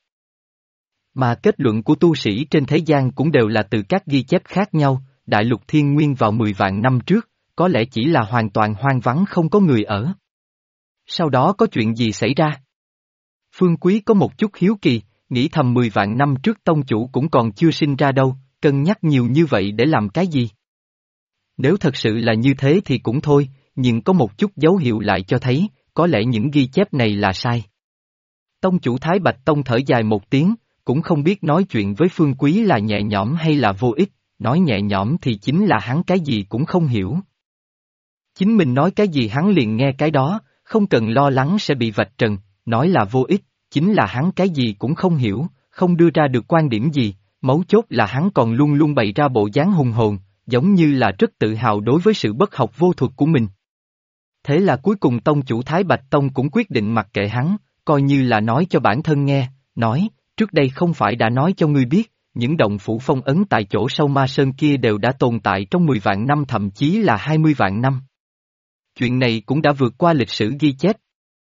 Mà kết luận của tu sĩ trên thế gian cũng đều là từ các ghi chép khác nhau, đại lục thiên nguyên vào 10 vạn năm trước, có lẽ chỉ là hoàn toàn hoang vắng không có người ở. Sau đó có chuyện gì xảy ra? Phương Quý có một chút hiếu kỳ, nghĩ thầm 10 vạn năm trước tông chủ cũng còn chưa sinh ra đâu, cân nhắc nhiều như vậy để làm cái gì? Nếu thật sự là như thế thì cũng thôi, nhưng có một chút dấu hiệu lại cho thấy, có lẽ những ghi chép này là sai. Tông chủ Thái Bạch Tông thở dài một tiếng, cũng không biết nói chuyện với Phương Quý là nhẹ nhõm hay là vô ích, nói nhẹ nhõm thì chính là hắn cái gì cũng không hiểu. Chính mình nói cái gì hắn liền nghe cái đó, không cần lo lắng sẽ bị vạch trần, nói là vô ích, chính là hắn cái gì cũng không hiểu, không đưa ra được quan điểm gì, mấu chốt là hắn còn luôn luôn bày ra bộ dáng hùng hồn, giống như là rất tự hào đối với sự bất học vô thuật của mình. Thế là cuối cùng tông chủ Thái Bạch Tông cũng quyết định mặc kệ hắn, coi như là nói cho bản thân nghe, nói, trước đây không phải đã nói cho ngươi biết, những động phủ phong ấn tại chỗ sâu ma sơn kia đều đã tồn tại trong 10 vạn năm thậm chí là 20 vạn năm. Chuyện này cũng đã vượt qua lịch sử ghi chép.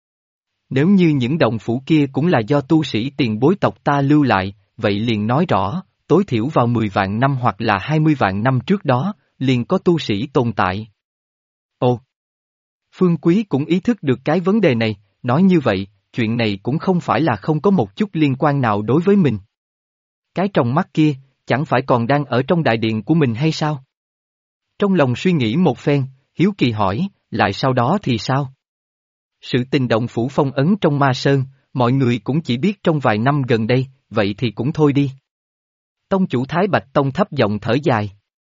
Nếu như những động phủ kia cũng là do tu sĩ tiền bối tộc ta lưu lại, vậy liền nói rõ, tối thiểu vào 10 vạn năm hoặc là 20 vạn năm trước đó, liền có tu sĩ tồn tại. Ồ! Phương Quý cũng ý thức được cái vấn đề này, nói như vậy, chuyện này cũng không phải là không có một chút liên quan nào đối với mình. Cái trong mắt kia, chẳng phải còn đang ở trong đại điện của mình hay sao? Trong lòng suy nghĩ một phen, hiếu kỳ hỏi, lại sau đó thì sao? Sự tình động phủ phong ấn trong ma sơn, mọi người cũng chỉ biết trong vài năm gần đây, vậy thì cũng thôi đi. Tông chủ Thái Bạch Tông thấp giọng thở dài.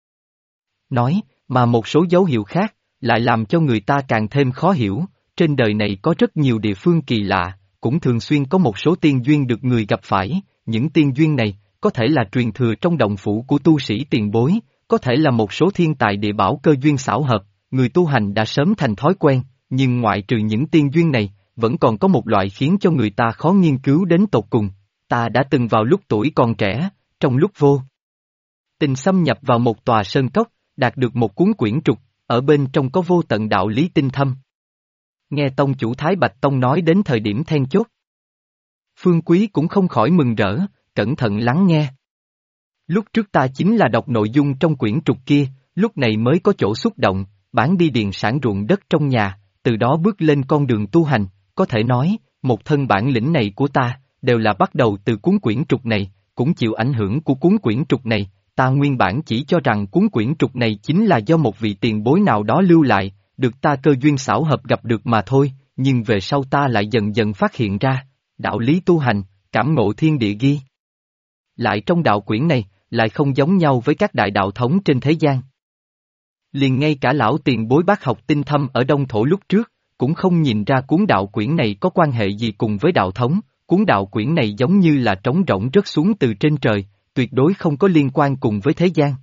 Nói, mà một số dấu hiệu khác, lại làm cho người ta càng thêm khó hiểu, trên đời này có rất nhiều địa phương kỳ lạ, cũng thường xuyên có một số tiên duyên được người gặp phải, những tiên duyên này, có thể là truyền thừa trong động phủ của tu sĩ tiền bối, có thể là một số thiên tài địa bảo cơ duyên xảo hợp, người tu hành đã sớm thành thói quen, nhưng ngoại trừ những tiên duyên này, vẫn còn có một loại khiến cho người ta khó nghiên cứu đến tột cùng. Ta đã từng vào lúc tuổi còn trẻ, trong lúc vô tình xâm nhập vào một tòa sơn cốc, đạt được một cuốn quyển trục, ở bên trong có vô tận đạo lý tinh thâm. Nghe tông chủ Thái Bạch Tông nói đến thời điểm then chốt. Phương Quý cũng không khỏi mừng rỡ, cẩn thận lắng nghe. Lúc trước ta chính là đọc nội dung trong quyển trục kia, lúc này mới có chỗ xúc động, bán đi điền sản ruộng đất trong nhà, từ đó bước lên con đường tu hành, có thể nói, một thân bản lĩnh này của ta, đều là bắt đầu từ cuốn quyển trục này, cũng chịu ảnh hưởng của cuốn quyển trục này, ta nguyên bản chỉ cho rằng cuốn quyển trục này chính là do một vị tiền bối nào đó lưu lại, được ta cơ duyên xảo hợp gặp được mà thôi, nhưng về sau ta lại dần dần phát hiện ra, đạo lý tu hành, cảm ngộ thiên địa ghi. Lại trong đạo quyển này, lại không giống nhau với các đại đạo thống trên thế gian. Liền ngay cả lão tiền bối bác học tinh thâm ở Đông Thổ lúc trước, cũng không nhìn ra cuốn đạo quyển này có quan hệ gì cùng với đạo thống, cuốn đạo quyển này giống như là trống rỗng rớt xuống từ trên trời, tuyệt đối không có liên quan cùng với thế gian.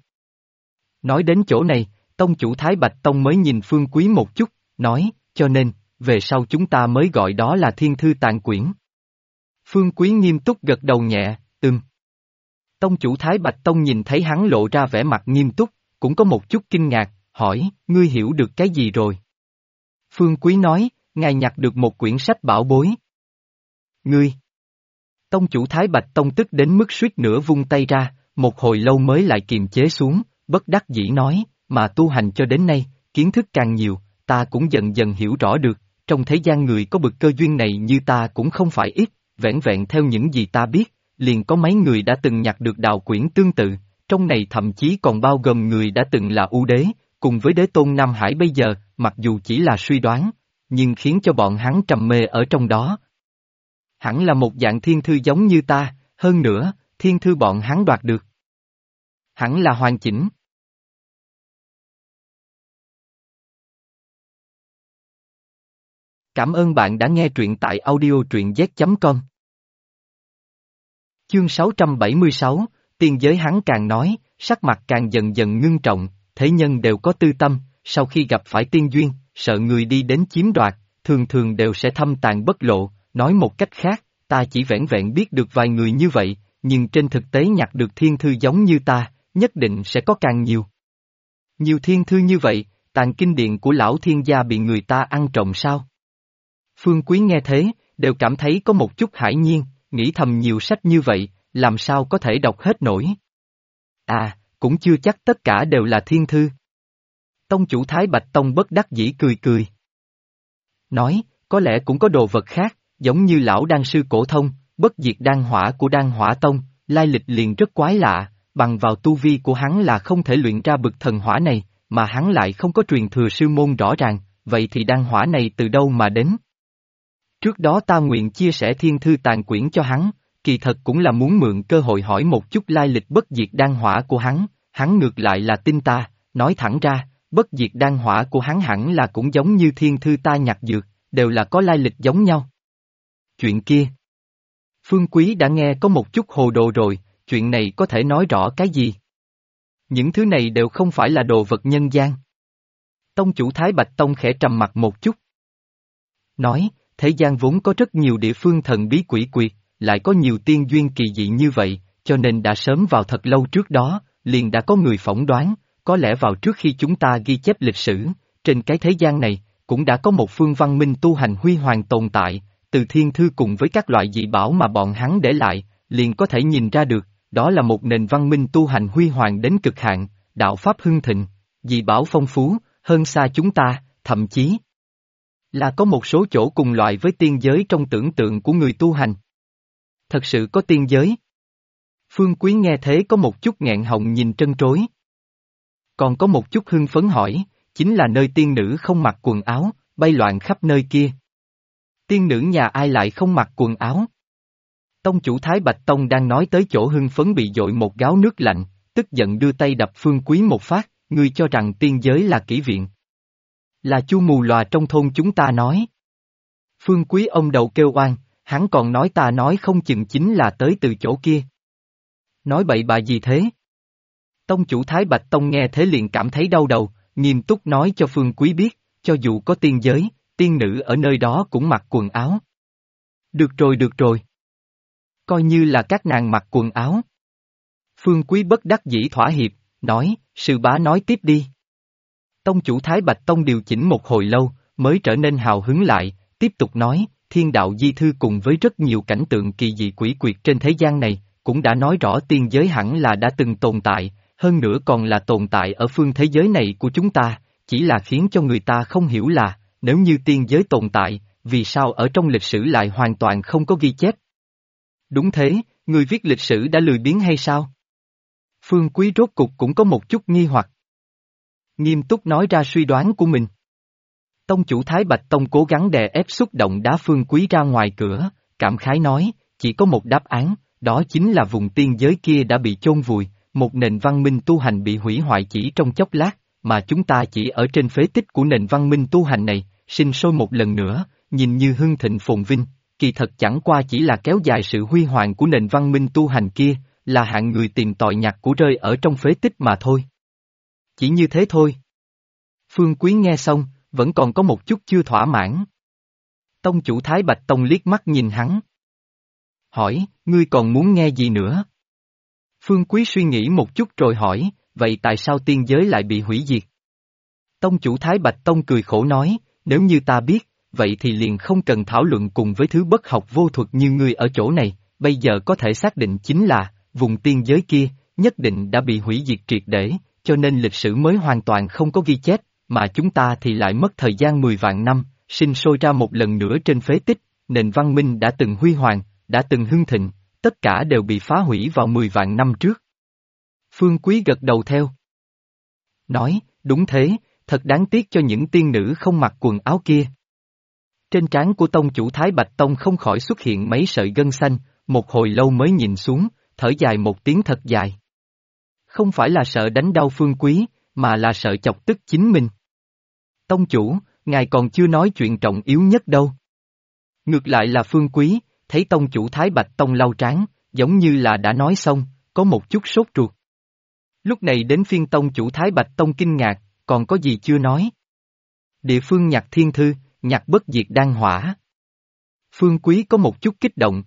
Nói đến chỗ này, tông chủ Thái Bạch Tông mới nhìn Phương Quý một chút, nói, cho nên, về sau chúng ta mới gọi đó là Thiên Thư Tạng Quyển. Phương Quý nghiêm túc gật đầu nhẹ, Tông chủ Thái Bạch Tông nhìn thấy hắn lộ ra vẻ mặt nghiêm túc, cũng có một chút kinh ngạc, hỏi, ngươi hiểu được cái gì rồi? Phương Quý nói, ngài nhặt được một quyển sách bảo bối. Ngươi! Tông chủ Thái Bạch Tông tức đến mức suýt nữa vung tay ra, một hồi lâu mới lại kiềm chế xuống, bất đắc dĩ nói, mà tu hành cho đến nay, kiến thức càng nhiều, ta cũng dần dần hiểu rõ được, trong thế gian người có bực cơ duyên này như ta cũng không phải ít, vẻn vẹn theo những gì ta biết, liền có mấy người đã từng nhặt được đạo quyển tương tự, trong này thậm chí còn bao gồm người đã từng là ưu đế, cùng với đế tôn Nam Hải bây giờ, mặc dù chỉ là suy đoán, nhưng khiến cho bọn hắn trầm mê ở trong đó. Hẳn là một dạng thiên thư giống như ta, hơn nữa, thiên thư bọn hắn đoạt được. Hẳn là hoàn chỉnh. Cảm ơn bạn đã nghe truyện tại audio truyện z.com. Chương 676, tiên giới hắn càng nói, sắc mặt càng dần dần ngưng trọng, thế nhân đều có tư tâm, sau khi gặp phải tiên duyên, sợ người đi đến chiếm đoạt, thường thường đều sẽ thâm tàn bất lộ, nói một cách khác, ta chỉ vẻn vẹn biết được vài người như vậy, nhưng trên thực tế nhặt được thiên thư giống như ta, nhất định sẽ có càng nhiều. Nhiều thiên thư như vậy, tàn kinh điển của lão thiên gia bị người ta ăn trộm sao? Phương Quý nghe thế, đều cảm thấy có một chút hãi nhiên, nghĩ thầm nhiều sách như vậy, làm sao có thể đọc hết nổi. À, cũng chưa chắc tất cả đều là thiên thư. Tông chủ Thái Bạch Tông bất đắc dĩ cười cười. Nói, có lẽ cũng có đồ vật khác, giống như lão đan sư cổ thông, bất diệt đan hỏa của đan hỏa tông, lai lịch liền rất quái lạ, bằng vào tu vi của hắn là không thể luyện ra bực thần hỏa này, mà hắn lại không có truyền thừa sư môn rõ ràng, vậy thì đan hỏa này từ đâu mà đến? Trước đó ta nguyện chia sẻ thiên thư tàn quyển cho hắn, kỳ thật cũng là muốn mượn cơ hội hỏi một chút lai lịch bất diệt đan hỏa của hắn ngược lại là tin ta, nói thẳng ra, bất diệt đan hỏa của hắn hẳn là cũng giống như thiên thư ta nhặt dược, đều là có lai lịch giống nhau. Chuyện kia. Phương Quý đã nghe có một chút hồ đồ rồi, chuyện này có thể nói rõ cái gì? Những thứ này đều không phải là đồ vật nhân gian. Tông chủ Thái Bạch Tông khẽ trầm mặt một chút. Nói, thế gian vốn có rất nhiều địa phương thần bí quỷ quyệt, lại có nhiều tiên duyên kỳ dị như vậy, cho nên đã sớm vào thật lâu trước đó, liền đã có người phỏng đoán, có lẽ vào trước khi chúng ta ghi chép lịch sử, trên cái thế gian này, cũng đã có một phương văn minh tu hành huy hoàng tồn tại, từ thiên thư cùng với các loại dị bảo mà bọn hắn để lại, liền có thể nhìn ra được, đó là một nền văn minh tu hành huy hoàng đến cực hạn, đạo pháp hưng thịnh, dị bảo phong phú, hơn xa chúng ta, thậm chí là có một số chỗ cùng loại với tiên giới trong tưởng tượng của người tu hành. Thật sự có tiên giới. Phương Quý nghe thế có một chút nghẹn họng nhìn trân trối. Còn có một chút hưng phấn hỏi, chính là nơi tiên nữ không mặc quần áo, bay loạn khắp nơi kia. Tiên nữ nhà ai lại không mặc quần áo? Tông chủ Thái Bạch Tông đang nói tới chỗ hưng phấn bị dội một gáo nước lạnh, tức giận đưa tay đập Phương Quý một phát, ngươi cho rằng tiên giới là kỹ viện. Là chu mù lòa trong thôn chúng ta nói. Phương Quý ông đầu kêu oan, hắn còn nói ta nói không chừng chính là tới từ chỗ kia. Nói bậy bạ gì thế? Tông chủ Thái Bạch Tông nghe thế liền cảm thấy đau đầu, nghiêm túc nói cho Phương Quý biết, cho dù có tiên giới, tiên nữ ở nơi đó cũng mặc quần áo. Được rồi. Coi như là các nàng mặc quần áo. Phương Quý bất đắc dĩ thỏa hiệp, nói, sư bá nói tiếp đi. Tông chủ Thái Bạch Tông điều chỉnh một hồi lâu, mới trở nên hào hứng lại, tiếp tục nói, thiên đạo di thư cùng với rất nhiều cảnh tượng kỳ dị quỷ quyệt trên thế gian này, cũng đã nói rõ tiên giới hẳn là đã từng tồn tại, hơn nữa còn là tồn tại ở phương thế giới này của chúng ta, chỉ là khiến cho người ta không hiểu là, nếu như tiên giới tồn tại, vì sao ở trong lịch sử lại hoàn toàn không có ghi chép. Đúng thế, người viết lịch sử đã lười biếng hay sao? Phương Quý rốt cục cũng có một chút nghi hoặc. Nghiêm túc nói ra suy đoán của mình. Tông chủ Thái Bạch Tông cố gắng đè ép xúc động đá Phương Quý ra ngoài cửa, cảm khái nói, chỉ có một đáp án, đó chính là vùng tiên giới kia đã bị chôn vùi, một nền văn minh tu hành bị hủy hoại chỉ trong chốc lát, mà chúng ta chỉ ở trên phế tích của nền văn minh tu hành này, sinh sôi một lần nữa, nhìn như hưng thịnh phồn vinh, kỳ thật chẳng qua chỉ là kéo dài sự huy hoàng của nền văn minh tu hành kia, là hạng người tìm tòi nhặt của rơi ở trong phế tích mà thôi. Chỉ như thế thôi. Phương Quý nghe xong, vẫn còn có một chút chưa thỏa mãn. Tông chủ Thái Bạch Tông liếc mắt nhìn hắn. Hỏi, ngươi còn muốn nghe gì nữa? Phương Quý suy nghĩ một chút rồi hỏi, vậy tại sao tiên giới lại bị hủy diệt? Tông chủ Thái Bạch Tông cười khổ nói, nếu như ta biết, vậy thì liền không cần thảo luận cùng với thứ bất học vô thuật như ngươi ở chỗ này, bây giờ có thể xác định chính là, vùng tiên giới kia, nhất định đã bị hủy diệt triệt để, cho nên lịch sử mới hoàn toàn không có ghi chép, mà chúng ta thì lại mất thời gian 10 vạn năm, sinh sôi ra một lần nữa trên phế tích, nền văn minh đã từng huy hoàng, đã từng hưng thịnh, tất cả đều bị phá hủy vào 10 vạn năm trước. Phương Quý gật đầu theo. Nói, đúng thế, thật đáng tiếc cho những tiên nữ không mặc quần áo kia. Trên trán của tông chủ Thái Bạch Tông không khỏi xuất hiện mấy sợi gân xanh, một hồi lâu mới nhìn xuống, thở dài một tiếng thật dài. Không phải là sợ đánh đau Phương Quý, mà là sợ chọc tức chính mình. Tông chủ, ngài còn chưa nói chuyện trọng yếu nhất đâu. Ngược lại là Phương Quý, thấy tông chủ Thái Bạch Tông lau trán, giống như là đã nói xong, có một chút sốt ruột. Lúc này đến phiên tông chủ Thái Bạch Tông kinh ngạc, còn có gì chưa nói. Địa phương nhạc thiên thư, nhạc bất diệt đan hỏa. Phương Quý có một chút kích động.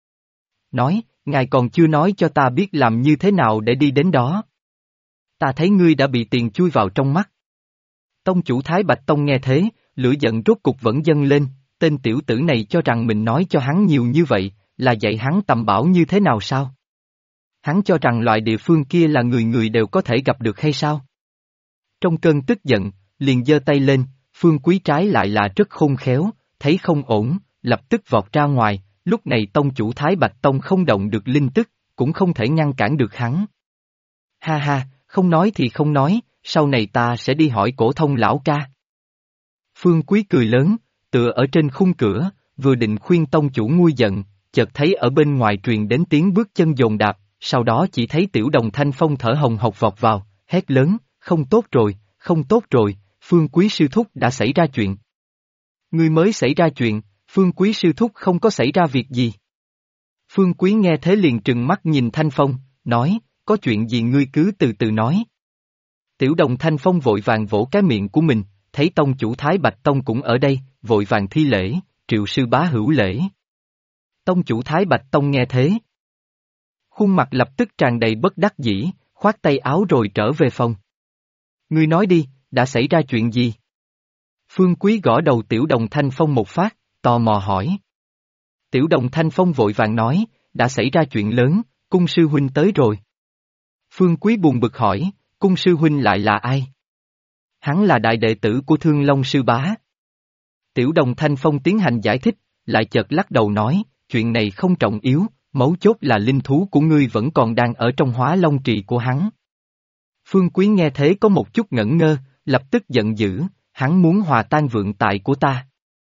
Nói, ngài còn chưa nói cho ta biết làm như thế nào để đi đến đó. Ta thấy ngươi đã bị tiền chui vào trong mắt. Tông chủ Thái Bạch Tông nghe thế, lửa giận rốt cục vẫn dâng lên, tên tiểu tử này cho rằng mình nói cho hắn nhiều như vậy, là dạy hắn tầm bảo như thế nào sao? Hắn cho rằng loại địa phương kia là người người đều có thể gặp được hay sao? Trong cơn tức giận, liền giơ tay lên, Phương Quý trái lại là rất khôn khéo, thấy không ổn, lập tức vọt ra ngoài, lúc này tông chủ Thái Bạch Tông không động được linh tức, cũng không thể ngăn cản được hắn. Ha ha, không nói thì không nói, sau này ta sẽ đi hỏi cổ thông lão ca. Phương Quý cười lớn, tựa ở trên khung cửa, vừa định khuyên tông chủ nguôi giận, chợt thấy ở bên ngoài truyền đến tiếng bước chân dồn đạp, sau đó chỉ thấy Tiểu Đồng Thanh Phong thở hồng hộc vọt vào, hét lớn, không tốt rồi, không tốt rồi, Phương Quý sư thúc đã xảy ra chuyện. Ngươi mới xảy ra chuyện, Phương Quý sư thúc không có xảy ra việc gì. Phương Quý nghe thế liền trừng mắt nhìn Thanh Phong, nói, có chuyện gì ngươi cứ từ từ nói. Tiểu Đồng Thanh Phong vội vàng vỗ cái miệng của mình, thấy tông chủ Thái Bạch Tông cũng ở đây, vội vàng thi lễ, Triệu sư bá hữu lễ. Tông chủ Thái Bạch Tông nghe thế. Khuôn mặt lập tức tràn đầy bất đắc dĩ, khoát tay áo rồi trở về phòng. Ngươi nói đi, đã xảy ra chuyện gì? Phương Quý gõ đầu Tiểu Đồng Thanh Phong một phát, tò mò hỏi. Tiểu Đồng Thanh Phong vội vàng nói, đã xảy ra chuyện lớn, cung sư huynh tới rồi. Phương Quý buồn bực hỏi, cung sư huynh lại là ai? Hắn là đại đệ tử của Thương Long sư bá. Tiểu Đồng Thanh Phong tiến hành giải thích, lại chợt lắc đầu nói, chuyện này không trọng yếu, mấu chốt là linh thú của ngươi vẫn còn đang ở trong Hóa Long trì của hắn. Phương Quý nghe thế có một chút ngẩn ngơ, lập tức giận dữ, hắn muốn hòa tan vượng tài của ta.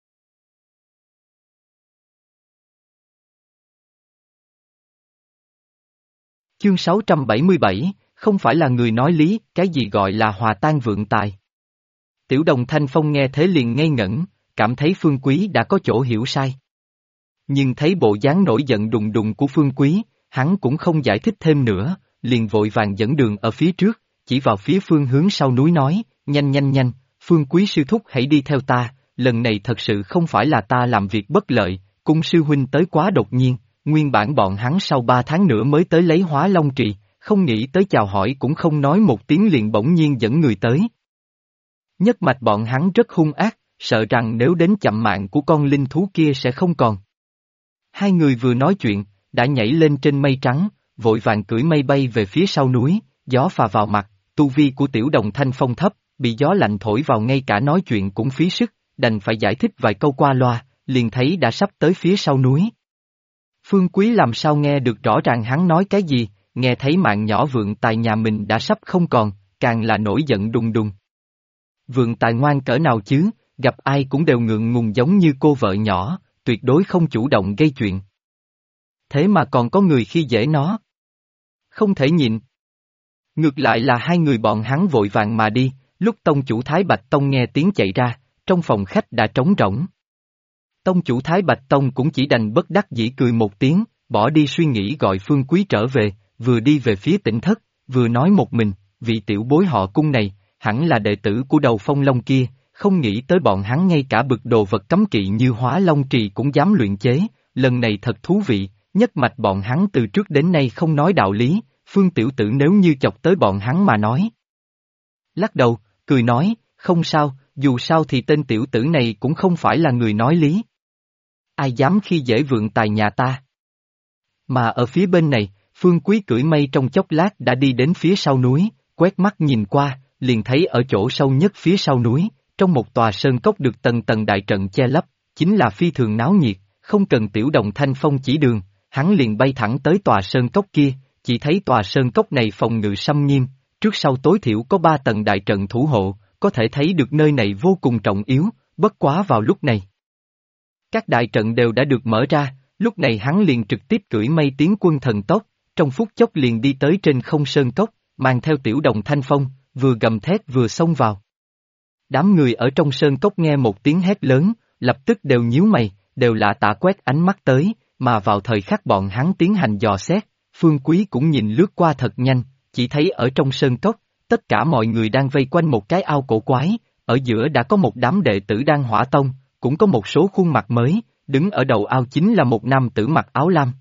Chương 677, không phải là người nói lý, cái gì gọi là hòa tan vượng tài. Tiểu Đồng Thanh Phong nghe thế liền ngây ngẩn, cảm thấy Phương Quý đã có chỗ hiểu sai. Nhưng thấy bộ dáng nổi giận đùng đùng của Phương Quý, hắn cũng không giải thích thêm nữa, liền vội vàng dẫn đường ở phía trước, chỉ vào phía phương hướng sau núi nói, nhanh nhanh nhanh, Phương Quý sư thúc hãy đi theo ta, lần này thật sự không phải là ta làm việc bất lợi, cung sư huynh tới quá đột nhiên, nguyên bản bọn hắn sau 3 tháng nữa mới tới lấy Hóa Long trì, không nghĩ tới chào hỏi cũng không nói một tiếng liền bỗng nhiên dẫn người tới. Nhất mạch bọn hắn rất hung ác, sợ rằng nếu đến chậm mạng của con linh thú kia sẽ không còn. Hai người vừa nói chuyện, đã nhảy lên trên mây trắng, vội vàng cưỡi mây bay về phía sau núi, gió phà vào mặt, tu vi của Tiểu Đồng Thanh Phong thấp, bị gió lạnh thổi vào ngay cả nói chuyện cũng phí sức, đành phải giải thích vài câu qua loa, liền thấy đã sắp tới phía sau núi. Phương Quý làm sao nghe được rõ ràng hắn nói cái gì, nghe thấy mạng nhỏ vượng tài nhà mình đã sắp không còn, càng là nổi giận đùng đùng. Vượng tài ngoan cỡ nào chứ, gặp ai cũng đều ngượng ngùng giống như cô vợ nhỏ, tuyệt đối không chủ động gây chuyện. Thế mà còn có người khi dễ nó. Không thể nhịn. Ngược lại là hai người bọn hắn vội vàng mà đi, lúc tông chủ Thái Bạch Tông nghe tiếng chạy ra, trong phòng khách đã trống rỗng. Tông chủ Thái Bạch Tông cũng chỉ đành bất đắc dĩ cười một tiếng, bỏ đi suy nghĩ gọi Phương Quý trở về, vừa đi về phía tỉnh thất, vừa nói một mình, vị tiểu bối họ cung này, hẳn là đệ tử của đầu phong long kia, không nghĩ tới bọn hắn ngay cả bực đồ vật cấm kỵ như Hóa Long trì cũng dám luyện chế, lần này thật thú vị, nhất mạch bọn hắn từ trước đến nay không nói đạo lý, Phương tiểu tử nếu như chọc tới bọn hắn mà nói. Lắc đầu, cười nói, không sao, dù sao thì tên tiểu tử này cũng không phải là người nói lý. Ai dám khi dễ vượng tài nhà ta. Mà ở phía bên này, Phương Quý cưỡi mây trong chốc lát đã đi đến phía sau núi, quét mắt nhìn qua, liền thấy ở chỗ sâu nhất phía sau núi, trong một tòa sơn cốc được tầng tầng đại trận che lấp, chính là phi thường náo nhiệt, không cần Tiểu Đồng Thanh Phong chỉ đường, hắn liền bay thẳng tới tòa sơn cốc kia, chỉ thấy tòa sơn cốc này phòng ngự xâm nghiêm, trước sau tối thiểu có 3 tầng đại trận thủ hộ, có thể thấy được nơi này vô cùng trọng yếu, bất quá vào lúc này. Các đại trận đều đã được mở ra, lúc này hắn liền trực tiếp cưỡi mây tiến quân thần tốc, trong phút chốc liền đi tới trên không sơn cốc, mang theo Tiểu Đồng Thanh Phong, vừa gầm thét vừa xông vào. Đám người ở trong sơn cốc nghe một tiếng hét lớn, lập tức đều nhíu mày, đều lạ tả quét ánh mắt tới, mà vào thời khắc bọn hắn tiến hành dò xét, Phương Quý cũng nhìn lướt qua thật nhanh, chỉ thấy ở trong sơn cốc, tất cả mọi người đang vây quanh một cái ao cổ quái, ở giữa đã có một đám đệ tử đang hỏa tông, cũng có một số khuôn mặt mới, đứng ở đầu ao chính là một nam tử mặc áo lam.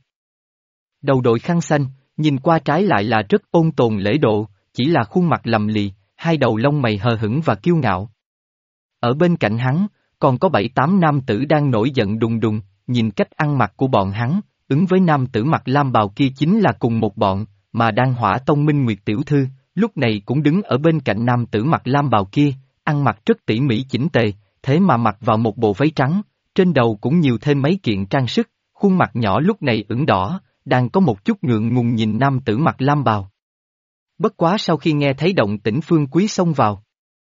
Đầu đội khăn xanh, nhìn qua trái lại là rất ôn tồn lễ độ, chỉ là khuôn mặt lầm lì, hai đầu lông mày hờ hững và kiêu ngạo. Ở bên cạnh hắn, còn có 7-8 nam tử đang nổi giận đùng đùng, nhìn cách ăn mặc của bọn hắn, ứng với nam tử mặc lam bào kia chính là cùng một bọn, mà đang hỏa tông Minh Nguyệt tiểu thư, lúc này cũng đứng ở bên cạnh nam tử mặc lam bào kia, ăn mặc rất tỉ mỉ chỉnh tề, thế mà mặc vào một bộ váy trắng, trên đầu cũng nhiều thêm mấy kiện trang sức, khuôn mặt nhỏ lúc này ửng đỏ, đang có một chút ngượng ngùng nhìn nam tử mặc lam bào. Bất quá sau khi nghe thấy động tĩnh Phương Quý xông vào,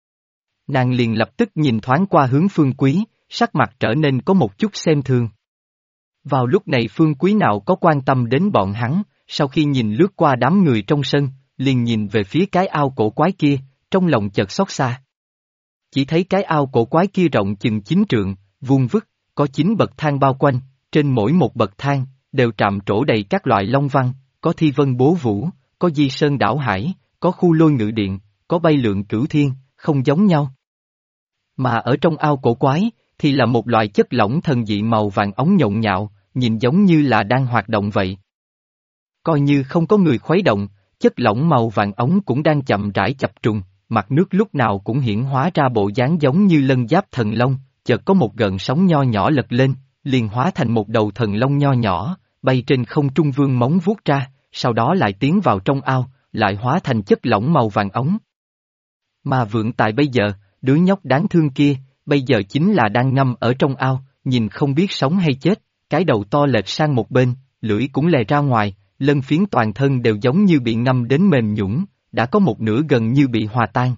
nàng liền lập tức nhìn thoáng qua hướng Phương Quý, sắc mặt trở nên có một chút xem thường. Vào lúc này Phương Quý nào có quan tâm đến bọn hắn, sau khi nhìn lướt qua đám người trong sân, liền nhìn về phía cái ao cổ quái kia, trong lòng chợt xót xa. Chỉ thấy cái ao cổ quái kia rộng chừng 9 trượng, vuông vức, có 9 bậc thang bao quanh, trên mỗi một bậc thang, đều trạm trổ đầy các loại long văn, có thi vân bố vũ, có di sơn đảo hải, có khu lôi ngự điện, có bay lượn cửu thiên, không giống nhau. Mà ở trong ao cổ quái, thì là một loại chất lỏng thần dị màu vàng óng nhộn nhạo, nhìn giống như là đang hoạt động vậy. Coi như không có người khuấy động, chất lỏng màu vàng óng cũng đang chậm rãi chập trùng, mặt nước lúc nào cũng hiển hóa ra bộ dáng giống như lân giáp thần long, chợt có một gợn sóng nho nhỏ lật lên, liền hóa thành một đầu thần long nho nhỏ, bay trên không trung vươn móng vuốt ra, sau đó lại tiến vào trong ao, lại hóa thành chất lỏng màu vàng óng. Mà Vượng Tài bây giờ, đứa nhóc đáng thương kia, bây giờ chính là đang ngâm ở trong ao, nhìn không biết sống hay chết, cái đầu to lệch sang một bên, lưỡi cũng lè ra ngoài, lân phiến toàn thân đều giống như bị ngâm đến mềm nhũn, đã có một nửa gần như bị hòa tan.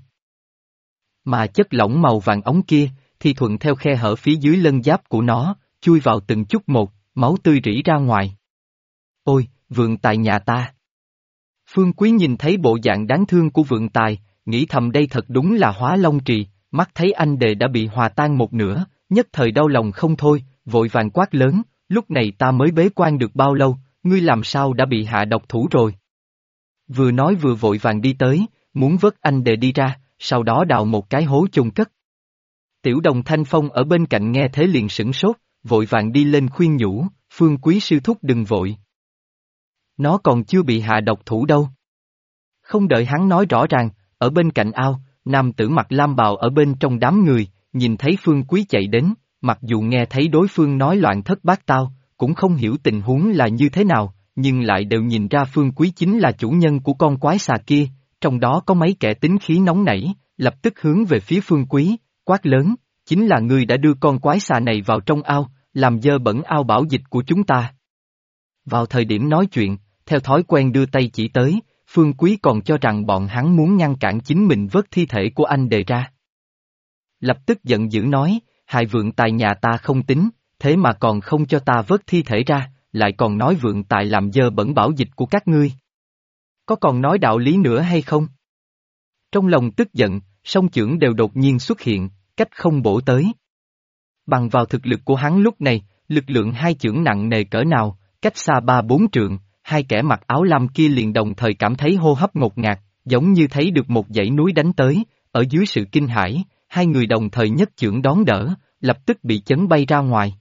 Mà chất lỏng màu vàng óng kia, thì thuận theo khe hở phía dưới lân giáp của nó, chui vào từng chút một, máu tươi rỉ ra ngoài. Ôi, Vượng Tài nhà ta! Phương Quý nhìn thấy bộ dạng đáng thương của Vượng Tài, nghĩ thầm đây thật đúng là Hóa Long Trì, mắt thấy anh đệ đã bị hòa tan một nửa, nhất thời đau lòng không thôi, vội vàng quát lớn, lúc này ta mới bế quan được bao lâu, ngươi làm sao đã bị hạ độc thủ rồi? Vừa nói vừa vội vàng đi tới, muốn vớt anh đệ đi ra, sau đó đào một cái hố chôn cất. Tiểu đồng Thanh Phong ở bên cạnh nghe thế liền sửng sốt, vội vàng đi lên khuyên nhủ, Phương Quý sư thúc đừng vội. Nó còn chưa bị hạ độc thủ đâu. Không đợi hắn nói rõ ràng, ở bên cạnh ao, nam tử mặc lam bào ở bên trong đám người, nhìn thấy Phương Quý chạy đến, mặc dù nghe thấy đối phương nói loạn thất bát tao, cũng không hiểu tình huống là như thế nào, nhưng lại đều nhìn ra Phương Quý chính là chủ nhân của con quái xà kia, trong đó có mấy kẻ tính khí nóng nảy, lập tức hướng về phía Phương Quý, quát lớn, chính là ngươi đã đưa con quái xà này vào trong ao, làm dơ bẩn ao bảo dịch của chúng ta. Vào thời điểm nói chuyện, theo thói quen đưa tay chỉ tới, Phương Quý còn cho rằng bọn hắn muốn ngăn cản chính mình vớt thi thể của anh đề ra. Lập tức giận dữ nói, hại Vượng Tài nhà ta không tính, thế mà còn không cho ta vớt thi thể ra, lại còn nói Vượng Tài làm dơ bẩn bảo dịch của các ngươi. Có còn nói đạo lý nữa hay không? Trong lòng tức giận, song chưởng đều đột nhiên xuất hiện, cách không bổ tới. Bằng vào thực lực của hắn lúc này, lực lượng hai chưởng nặng nề cỡ nào, cách xa 3-4 trượng, hai kẻ mặc áo lam kia liền đồng thời cảm thấy hô hấp ngột ngạt, giống như thấy được một dãy núi đánh tới, ở dưới sự kinh hãi, hai người đồng thời nhất chưởng đón đỡ, lập tức bị chấn bay ra ngoài.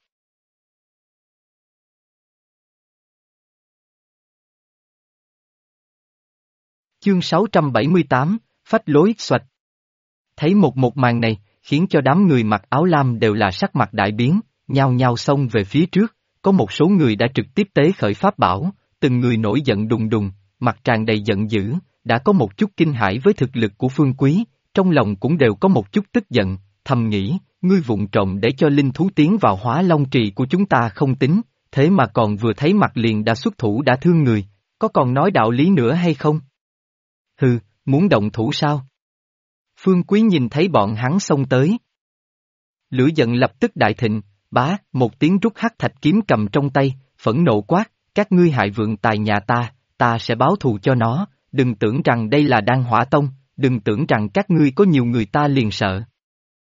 Chương 678, phách lối xoạch. Thấy một màn này, khiến cho đám người mặc áo lam đều là sắc mặt đại biến, nhao nhao xông về phía trước, có một số người đã trực tiếp tế khởi pháp bảo, từng người nổi giận đùng đùng, mặt tràn đầy giận dữ, đã có một chút kinh hãi với thực lực của Phương Quý, trong lòng cũng đều có một chút tức giận, thầm nghĩ, ngươi vụng trộm để cho linh thú tiến vào Hóa Long Trì của chúng ta không tính, thế mà còn vừa thấy mặt liền đã xuất thủ đã thương người, có còn nói đạo lý nữa hay không? Hừ, muốn động thủ sao? Phương Quý nhìn thấy bọn hắn xông tới. Lửa giận lập tức đại thịnh, bá, một tiếng rút hắc thạch kiếm cầm trong tay, phẫn nộ quát, các ngươi hại Vượng Tài nhà ta sẽ báo thù cho nó, đừng tưởng rằng đây là Đan Hỏa Tông, đừng tưởng rằng các ngươi có nhiều người ta liền sợ.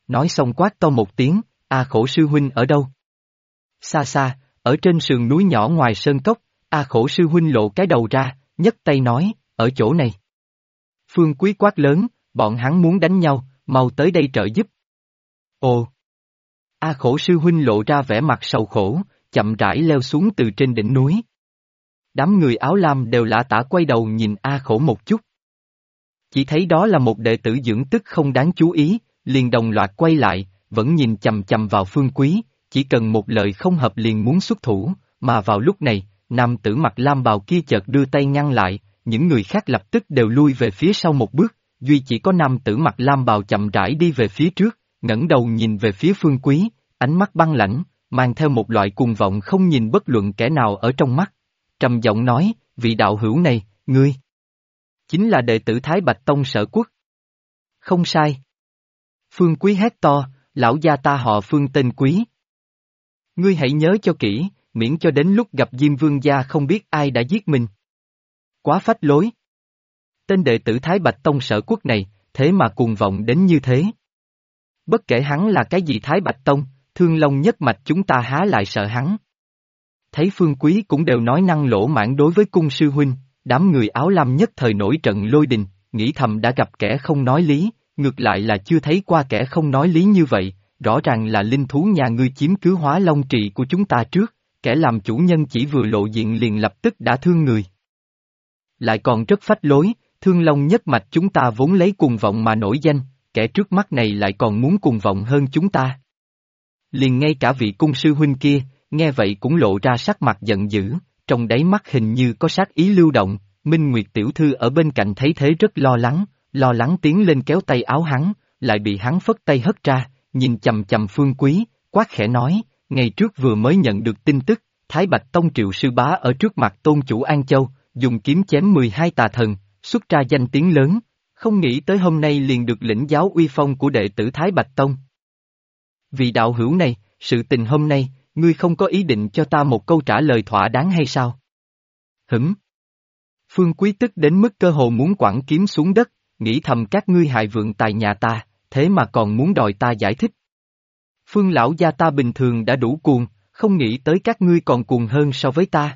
nói xong quát to một tiếng, A Khổ sư huynh ở đâu? Xa xa, ở trên sườn núi nhỏ ngoài sơn cốc, A Khổ sư huynh lộ cái đầu ra, nhấc tay nói, ở chỗ này. Phương Quý quát lớn, bọn hắn muốn đánh nhau, mau tới đây trợ giúp. Ồ! A Khổ sư huynh lộ ra vẻ mặt sầu khổ, chậm rãi leo xuống từ trên đỉnh núi. Đám người áo lam đều lả tả quay đầu nhìn A Khổ một chút. Chỉ thấy đó là một đệ tử dưỡng tức không đáng chú ý, liền đồng loạt quay lại, vẫn nhìn chằm chằm vào Phương Quý, chỉ cần một lời không hợp liền muốn xuất thủ, mà vào lúc này, nam tử mặc lam bào kia chợt đưa tay ngăn lại, những người khác lập tức đều lui về phía sau một bước, duy chỉ có nam tử mặc lam bào chậm rãi đi về phía trước, ngẩng đầu nhìn về phía Phương Quý, ánh mắt băng lãnh, mang theo một loại cuồng vọng không nhìn bất luận kẻ nào ở trong mắt. Trầm giọng nói, vị đạo hữu này, ngươi chính là đệ tử Thái Bạch Tông Sở Quốc. Không sai. Phương Quý hét to, lão gia ta họ Phương tên Quý. Ngươi hãy nhớ cho kỹ, miễn cho đến lúc gặp Diêm Vương gia không biết ai đã giết mình. Quá phách lối. Tên đệ tử Thái Bạch Tông Sở Quốc này, thế mà cuồng vọng đến như thế. Bất kể hắn là cái gì Thái Bạch Tông, Thương Long nhất mạch chúng ta há lại sợ hắn. Thấy Phương Quý cũng đều nói năng lỗ mãng đối với cung sư huynh, đám người áo lam nhất thời nổi trận lôi đình, nghĩ thầm đã gặp kẻ không nói lý, ngược lại là chưa thấy qua kẻ không nói lý như vậy, rõ ràng là linh thú nhà ngươi chiếm cứ Hóa Long Trì của chúng ta trước, kẻ làm chủ nhân chỉ vừa lộ diện liền lập tức đã thương người. Lại còn rất phách lối, Thương Long nhất mạch chúng ta vốn lấy cuồng vọng mà nổi danh, kẻ trước mắt này lại còn muốn cuồng vọng hơn chúng ta. Liền ngay cả vị cung sư huynh kia, nghe vậy cũng lộ ra sắc mặt giận dữ, trong đáy mắt hình như có sát ý lưu động, Minh Nguyệt tiểu thư ở bên cạnh thấy thế rất lo lắng tiến lên kéo tay áo hắn, lại bị hắn phất tay hất ra, nhìn chầm chầm Phương Quý, quát khẽ nói, ngày trước vừa mới nhận được tin tức, Thái Bạch Tông Triệu sư bá ở trước mặt tôn chủ An Châu, dùng kiếm chém 12 tà thần, xuất ra danh tiếng lớn, không nghĩ tới hôm nay liền được lĩnh giáo uy phong của đệ tử Thái Bạch Tông. Vì đạo hữu này, sự tình hôm nay, ngươi không có ý định cho ta một câu trả lời thỏa đáng hay sao? Hửm. Phương Quý tức đến mức cơ hồ muốn quẳng kiếm xuống đất, nghĩ thầm các ngươi hại vượng tài nhà ta, thế mà còn muốn đòi ta giải thích. Phương lão gia ta bình thường đã đủ cuồng, không nghĩ tới các ngươi còn cuồng hơn so với ta.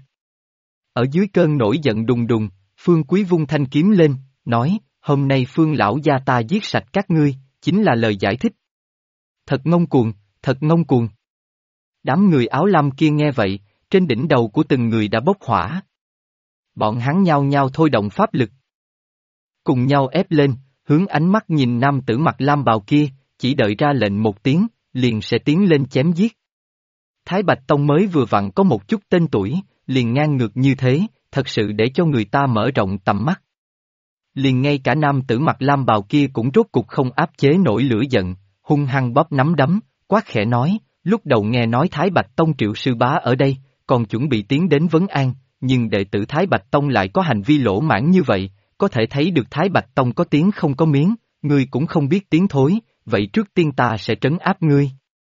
Ở dưới cơn nổi giận đùng đùng, Phương Quý vung thanh kiếm lên, nói, hôm nay Phương lão gia ta giết sạch các ngươi, chính là lời giải thích. Thật ngông cuồng, thật ngông cuồng. Đám người áo lam kia nghe vậy, trên đỉnh đầu của từng người đã bốc hỏa. Bọn hắn nhao nhao thôi động pháp lực. Cùng nhau ép lên, hướng ánh mắt nhìn nam tử mặc lam bào kia, chỉ đợi ra lệnh một tiếng, liền sẽ tiến lên chém giết. Thái Bạch Tông mới vừa vặn có một chút tên tuổi, liền ngang ngược như thế, thật sự để cho người ta mở rộng tầm mắt. Liền ngay cả nam tử mặc lam bào kia cũng rốt cục không áp chế nổi lửa giận, hung hăng bóp nắm đấm, quát khẽ nói, lúc đầu nghe nói Thái Bạch Tông Triệu sư bá ở đây, còn chuẩn bị tiến đến vấn an, nhưng đệ tử Thái Bạch Tông lại có hành vi lỗ mãng như vậy, có thể thấy được Thái Bạch Tông có tiếng không có miếng, ngươi cũng không biết tiếng thối, vậy trước tiên ta sẽ trấn áp ngươi.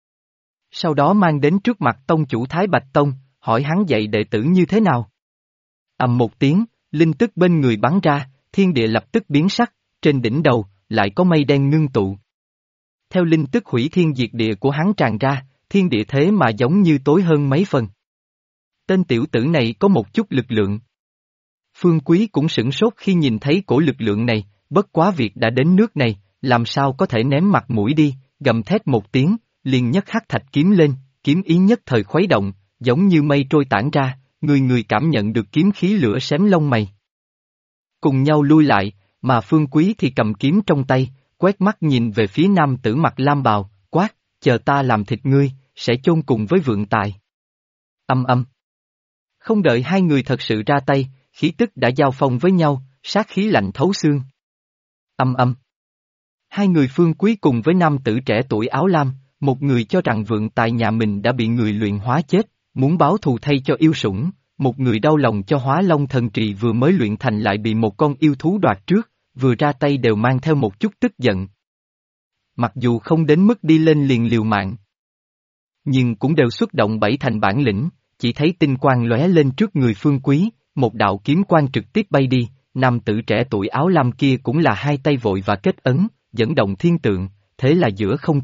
Sau đó mang đến trước mặt tông chủ Thái Bạch Tông, hỏi hắn dạy đệ tử như thế nào. Ầm một tiếng, linh tức bên người bắn ra, thiên địa lập tức biến sắc, trên đỉnh đầu, lại có mây đen ngưng tụ. Theo linh tức hủy thiên diệt địa của hắn tràn ra, thiên địa thế mà giống như tối hơn mấy phần. Tên tiểu tử này có một chút lực lượng. Phương Quý cũng sửng sốt khi nhìn thấy cổ lực lượng này, bất quá việc đã đến nước này, làm sao có thể ném mặt mũi đi, gầm thét một tiếng, liền nhấc hắc thạch kiếm lên, kiếm ý nhất thời khuấy động, giống như mây trôi tản ra, người người cảm nhận được kiếm khí lửa xém lông mày. Cùng nhau lui lại, mà Phương Quý thì cầm kiếm trong tay, quét mắt nhìn về phía nam tử mặc lam bào, quát, chờ ta làm thịt ngươi, sẽ chôn cùng với vượng tài. Âm âm. Không đợi hai người thật sự ra tay, khí tức đã giao phong với nhau, sát khí lạnh thấu xương. Âm âm. Hai người Phương Quý cùng với nam tử trẻ tuổi áo lam, một người cho rằng vượng tài nhà mình đã bị người luyện hóa chết, muốn báo thù thay cho yêu sủng, một người đau lòng cho Hóa Long thần trì vừa mới luyện thành lại bị một con yêu thú đoạt trước, vừa ra tay đều mang theo một chút tức giận. Mặc dù không đến mức đi lên liền liều mạng, nhưng cũng đều xuất động bảy thành bản lĩnh, chỉ thấy tinh quang lóe lên trước người Phương Quý, một đạo kiếm quang trực tiếp bay đi, nam tử trẻ tuổi áo lam kia cũng là hai tay vội và kết ấn, dẫn động thiên tượng, thế là giữa không trung,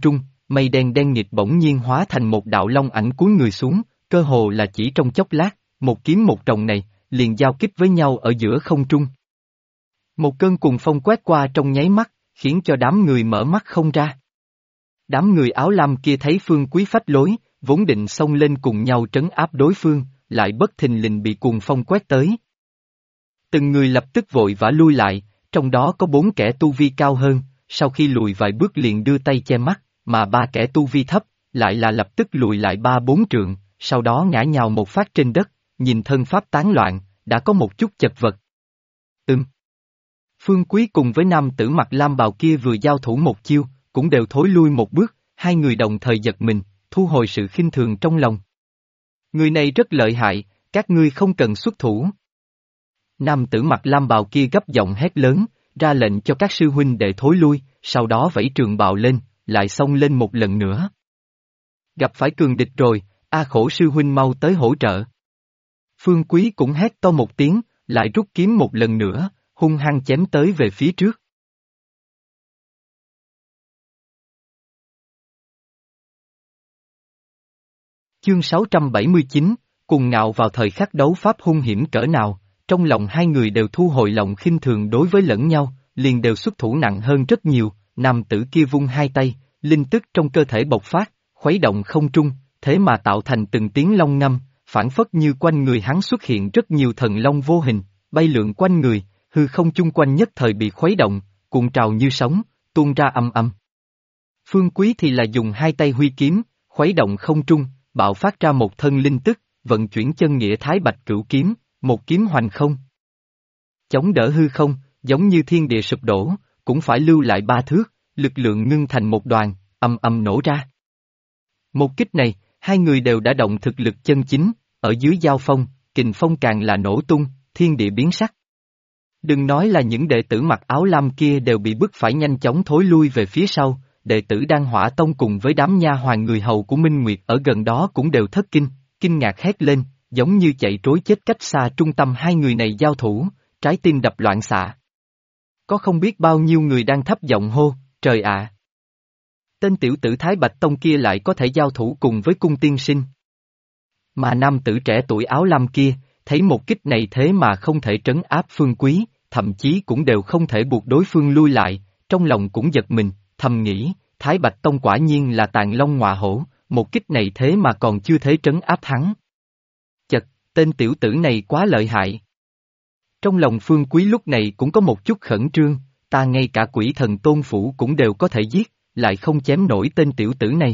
mây đen đen nghịt bỗng nhiên hóa thành một đạo long ảnh cúi người xuống, cơ hồ là chỉ trong chốc lát, một kiếm một trồng này, liền giao kích với nhau ở giữa không trung. Một cơn cuồng phong quét qua trong nháy mắt, khiến cho đám người mở mắt không ra. Đám người áo lam kia thấy Phương Quý phách lối, vốn định xông lên cùng nhau trấn áp đối phương, lại bất thình lình bị cuồng phong quét tới. Từng người lập tức vội vã lui lại, trong đó có 4 kẻ tu vi cao hơn, sau khi lùi vài bước liền đưa tay che mắt, mà 3 kẻ tu vi thấp, lại là lập tức lùi lại 3-4 trượng, sau đó ngã nhào một phát trên đất, nhìn thân pháp tán loạn, đã có một chút chật vật. Phương Quý cùng với nam tử mặc lam bào kia vừa giao thủ một chiêu, cũng đều thối lui một bước, hai người đồng thời giật mình, thu hồi sự khinh thường trong lòng. Người này rất lợi hại, các ngươi không cần xuất thủ. Nam tử mặc lam bào kia gấp giọng hét lớn, ra lệnh cho các sư huynh đệ thối lui, sau đó vẫy trường bào lên, lại xông lên một lần nữa. Gặp phải cường địch rồi, A Khổ sư huynh mau tới hỗ trợ. Phương Quý cũng hét to một tiếng, lại rút kiếm một lần nữa, hung hăng chém tới về phía trước. Chương 679, cùng ngạo vào thời khắc đấu pháp hung hiểm cỡ nào, trong lòng hai người đều thu hồi lòng khinh thường đối với lẫn nhau, liền đều xuất thủ nặng hơn rất nhiều, nam tử kia vung hai tay, linh tức trong cơ thể bộc phát, khuấy động không trung, thế mà tạo thành từng tiếng long ngâm, phản phất như quanh người hắn xuất hiện rất nhiều thần long vô hình, bay lượn quanh người, hư không chung quanh nhất thời bị khuấy động, cuộn trào như sóng, tuôn ra âm âm. Phương Quý thì là dùng hai tay huy kiếm, khuấy động không trung, bạo phát ra một thân linh tức, vận chuyển chân nghĩa thái bạch cửu kiếm, một kiếm hoành không. Chống đỡ hư không, giống như thiên địa sụp đổ, cũng phải lưu lại 3 thước, lực lượng ngưng thành một đoàn, âm âm nổ ra. Một kích này, hai người đều đã động thực lực chân chính, ở dưới giao phong, kình phong càng là nổ tung, thiên địa biến sắc. Đừng nói là những đệ tử mặc áo lam kia đều bị bức phải nhanh chóng thối lui về phía sau, đệ tử Đan Hỏa Tông cùng với đám nha hoàn người hầu của Minh Nguyệt ở gần đó cũng đều thất kinh, kinh ngạc hét lên, giống như chạy trối chết cách xa trung tâm hai người này giao thủ, trái tim đập loạn xạ. Có không biết bao nhiêu người đang thấp giọng hô, trời ạ! Tên tiểu tử Thái Bạch Tông kia lại có thể giao thủ cùng với cung tiên sinh. Mà nam tử trẻ tuổi áo lam kia, thấy một kích này thế mà không thể trấn áp Phương Quý, thậm chí cũng đều không thể buộc đối phương lui lại, trong lòng cũng giật mình, thầm nghĩ, Thái Bạch Tông quả nhiên là tàn long ngọa hổ, một kích này thế mà còn chưa thể trấn áp hắn. Chật, tên tiểu tử này quá lợi hại. Trong lòng Phương Quý lúc này cũng có một chút khẩn trương, ta ngay cả quỷ thần tôn phủ cũng đều có thể giết, lại không chém nổi tên tiểu tử này.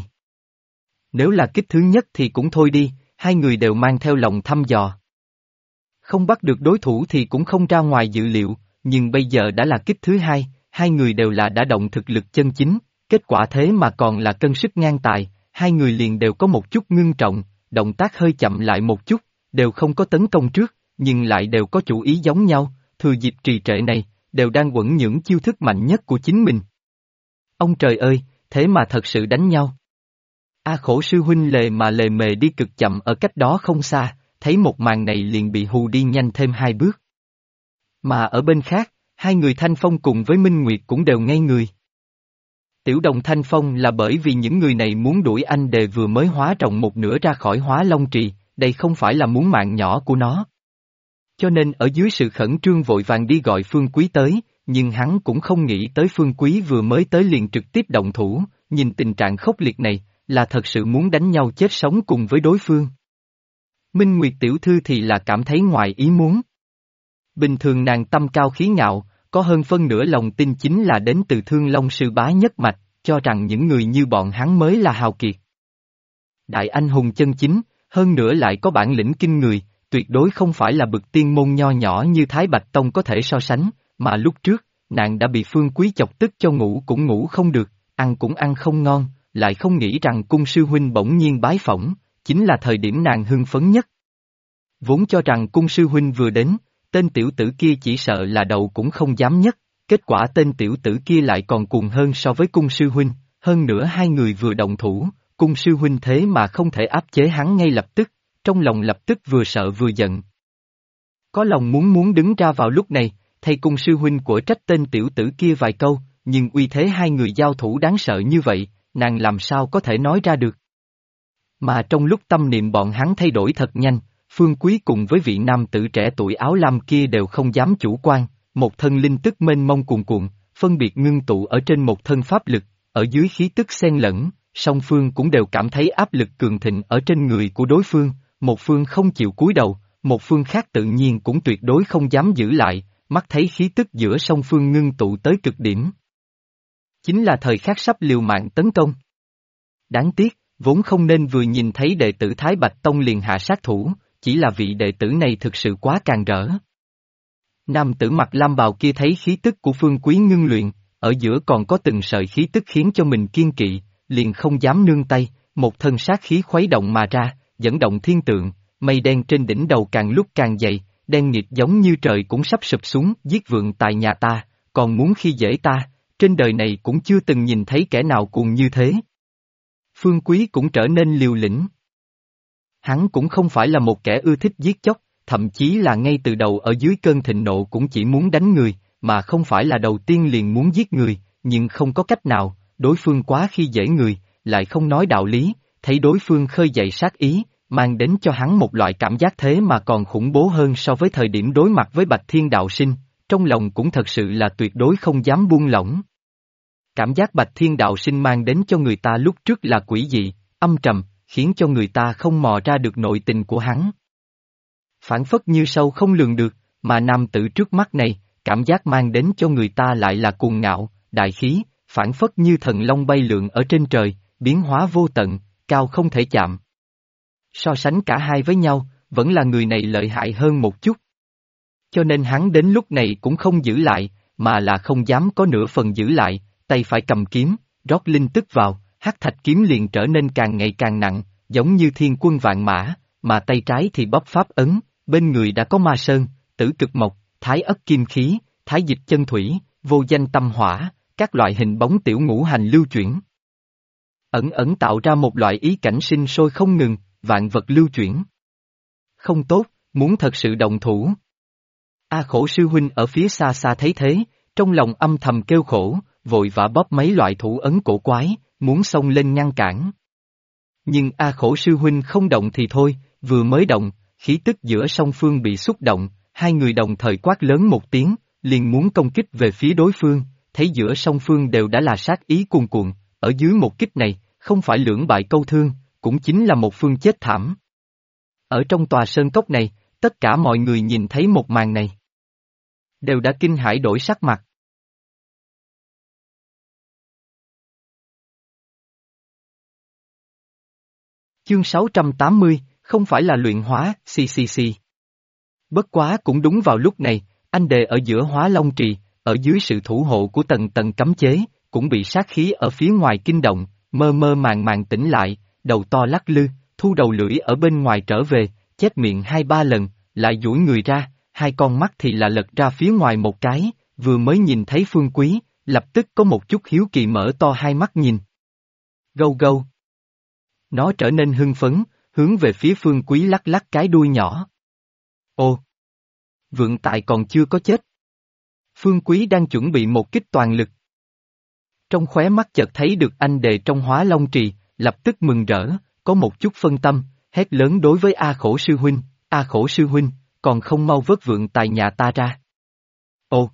Nếu là kích thứ nhất thì cũng thôi đi, hai người đều mang theo lòng thăm dò. Không bắt được đối thủ thì cũng không ra ngoài dự liệu, nhưng bây giờ đã là kích thứ hai, hai người đều là đã động thực lực chân chính, kết quả thế mà còn là cân sức ngang tài, hai người liền đều có một chút ngưng trọng, động tác hơi chậm lại một chút, đều không có tấn công trước, nhưng lại đều có chủ ý giống nhau, thừa dịp trì trệ này, đều đang quẩn những chiêu thức mạnh nhất của chính mình. Ông trời ơi, thế mà thật sự đánh nhau. A Khổ sư huynh lề mà lề mề đi cực chậm ở cách đó không xa, thấy một màn này liền bị hù đi nhanh thêm 2 bước. Mà ở bên khác, hai người Thanh Phong cùng với Minh Nguyệt cũng đều ngây người. Tiểu đồng Thanh Phong là bởi vì những người này muốn đuổi anh đề vừa mới hóa rộng một nửa ra khỏi Hóa Long Trì, đây không phải là muốn mạng nhỏ của nó. Cho nên ở dưới sự khẩn trương vội vàng đi gọi Phương Quý tới, nhưng hắn cũng không nghĩ tới Phương Quý vừa mới tới liền trực tiếp động thủ, nhìn tình trạng khốc liệt này, là thật sự muốn đánh nhau chết sống cùng với đối phương. Minh Nguyệt tiểu thư thì là cảm thấy ngoài ý muốn. Bình thường nàng tâm cao khí ngạo, có hơn phân nửa lòng tin chính là đến từ Thương Long sư bá nhất mạch, cho rằng những người như bọn hắn mới là hào kiệt. Đại anh hùng chân chính, hơn nữa lại có bản lĩnh kinh người, tuyệt đối không phải là bậc tiên môn nho nhỏ như Thái Bạch Tông có thể so sánh, mà lúc trước, nàng đã bị Phương Quý chọc tức cho ngủ cũng ngủ không được, ăn cũng ăn không ngon, lại không nghĩ rằng cung sư huynh bỗng nhiên bái phỏng, chính là thời điểm nàng hưng phấn nhất. Vốn cho rằng cung sư huynh vừa đến, tên tiểu tử kia chỉ sợ là đầu cũng không dám nhất, kết quả tên tiểu tử kia lại còn cuồng hơn so với cung sư huynh, hơn nữa hai người vừa động thủ, cung sư huynh thế mà không thể áp chế hắn ngay lập tức, trong lòng lập tức vừa sợ vừa giận. Có lòng muốn đứng ra vào lúc này, thay cung sư huynh của trách tên tiểu tử kia vài câu, nhưng uy thế hai người giao thủ đáng sợ như vậy, nàng làm sao có thể nói ra được. Mà trong lúc tâm niệm bọn hắn thay đổi thật nhanh, Phương Quý cùng với vị nam tử trẻ tuổi áo lam kia đều không dám chủ quan, một thân linh tức mênh mông cuồn cuộn, phân biệt ngưng tụ ở trên một thân pháp lực, ở dưới khí tức xen lẫn, song phương cũng đều cảm thấy áp lực cường thịnh ở trên người của đối phương, một phương không chịu cúi đầu, một phương khác tự nhiên cũng tuyệt đối không dám giữ lại, mắt thấy khí tức giữa song phương ngưng tụ tới cực điểm. Chính là thời khắc sắp liều mạng tấn công. Đáng tiếc, vốn không nên vừa nhìn thấy đệ tử Thái Bạch Tông liền hạ sát thủ, chỉ là vị đệ tử này thực sự quá càn rỡ. Nam tử mặc lam bào kia thấy khí tức của Phương Quý ngưng luyện, ở giữa còn có từng sợi khí tức khiến cho mình kiên kỵ, liền không dám nương tay, một thân sát khí khuấy động mà ra, dẫn động thiên tượng, mây đen trên đỉnh đầu càng lúc càng dày, đen nghịt giống như trời cũng sắp sụp xuống, giết vượng tại nhà ta, còn muốn khi dễ ta, trên đời này cũng chưa từng nhìn thấy kẻ nào cuồng như thế. Phương Quý cũng trở nên liều lĩnh. Hắn cũng không phải là một kẻ ưa thích giết chóc, thậm chí là ngay từ đầu ở dưới cơn thịnh nộ cũng chỉ muốn đánh người, mà không phải là đầu tiên liền muốn giết người, nhưng không có cách nào, đối phương quá khi dễ người, lại không nói đạo lý, thấy đối phương khơi dậy sát ý, mang đến cho hắn một loại cảm giác thế mà còn khủng bố hơn so với thời điểm đối mặt với Bạch Thiên Đạo Sinh, trong lòng cũng thật sự là tuyệt đối không dám buông lỏng. Cảm giác Bạch Thiên Đạo Sinh mang đến cho người ta lúc trước là quỷ dị, âm trầm, khiến cho người ta không mò ra được nội tình của hắn. Phản phất như sâu không lường được, mà nam tử trước mắt này, cảm giác mang đến cho người ta lại là cuồng ngạo, đại khí, phản phất như thần long bay lượn ở trên trời, biến hóa vô tận, cao không thể chạm. So sánh cả hai với nhau, vẫn là người này lợi hại hơn một chút. Cho nên hắn đến lúc này cũng không giữ lại, mà là không dám có nửa phần giữ lại, tay phải cầm kiếm, rót linh tức vào, hắc thạch kiếm liền trở nên càng ngày càng nặng, giống như thiên quân vạn mã, mà tay trái thì bóp pháp ấn, bên người đã có ma sơn, tử cực mộc, thái ất kim khí, thái dịch chân thủy, vô danh tâm hỏa, các loại hình bóng tiểu ngũ hành lưu chuyển. Ẩn ẩn tạo ra một loại ý cảnh sinh sôi không ngừng, vạn vật lưu chuyển. Không tốt, muốn thật sự động thủ. A Khổ sư huynh ở phía xa xa thấy thế, trong lòng âm thầm kêu khổ, vội vã bóp mấy loại thủ ấn cổ quái, muốn xông lên ngăn cản. Nhưng A Khổ sư huynh không động thì thôi, vừa mới động, khí tức giữa song phương bị xúc động, hai người đồng thời quát lớn một tiếng, liền muốn công kích về phía đối phương, thấy giữa song phương đều đã là sát ý cuồn cuộn, ở dưới một kích này, không phải lưỡng bại câu thương, cũng chính là một phương chết thảm. Ở trong tòa sơn cốc này, tất cả mọi người nhìn thấy một màn này, đều đã kinh hãi đổi sắc mặt. Chương 680, không phải là luyện hóa, CCC. Bất quá cũng đúng vào lúc này, anh đề ở giữa Hóa Long Trì, ở dưới sự thủ hộ của tầng tầng cấm chế, cũng bị sát khí ở phía ngoài kinh động, mơ mơ màng màng tỉnh lại, đầu to lắc lư, thu đầu lưỡi ở bên ngoài trở về, chép miệng 2-3 lần, lại duỗi người ra, hai con mắt thì là lật ra phía ngoài một cái, vừa mới nhìn thấy Phương Quý, lập tức có một chút hiếu kỳ mở to hai mắt nhìn. Gâu gâu. Nó trở nên hưng phấn, hướng về phía Phương Quý lắc lắc cái đuôi nhỏ. Ồ! Vượng Tài còn chưa có chết. Phương Quý đang chuẩn bị một kích toàn lực. Trong khóe mắt chợt thấy được anh đề trong Hóa Long Trì, lập tức mừng rỡ, có một chút phân tâm, hét lớn đối với A Khổ sư huynh, A Khổ sư huynh, còn không mau vớt Vượng Tài nhà ta ra. Ồ!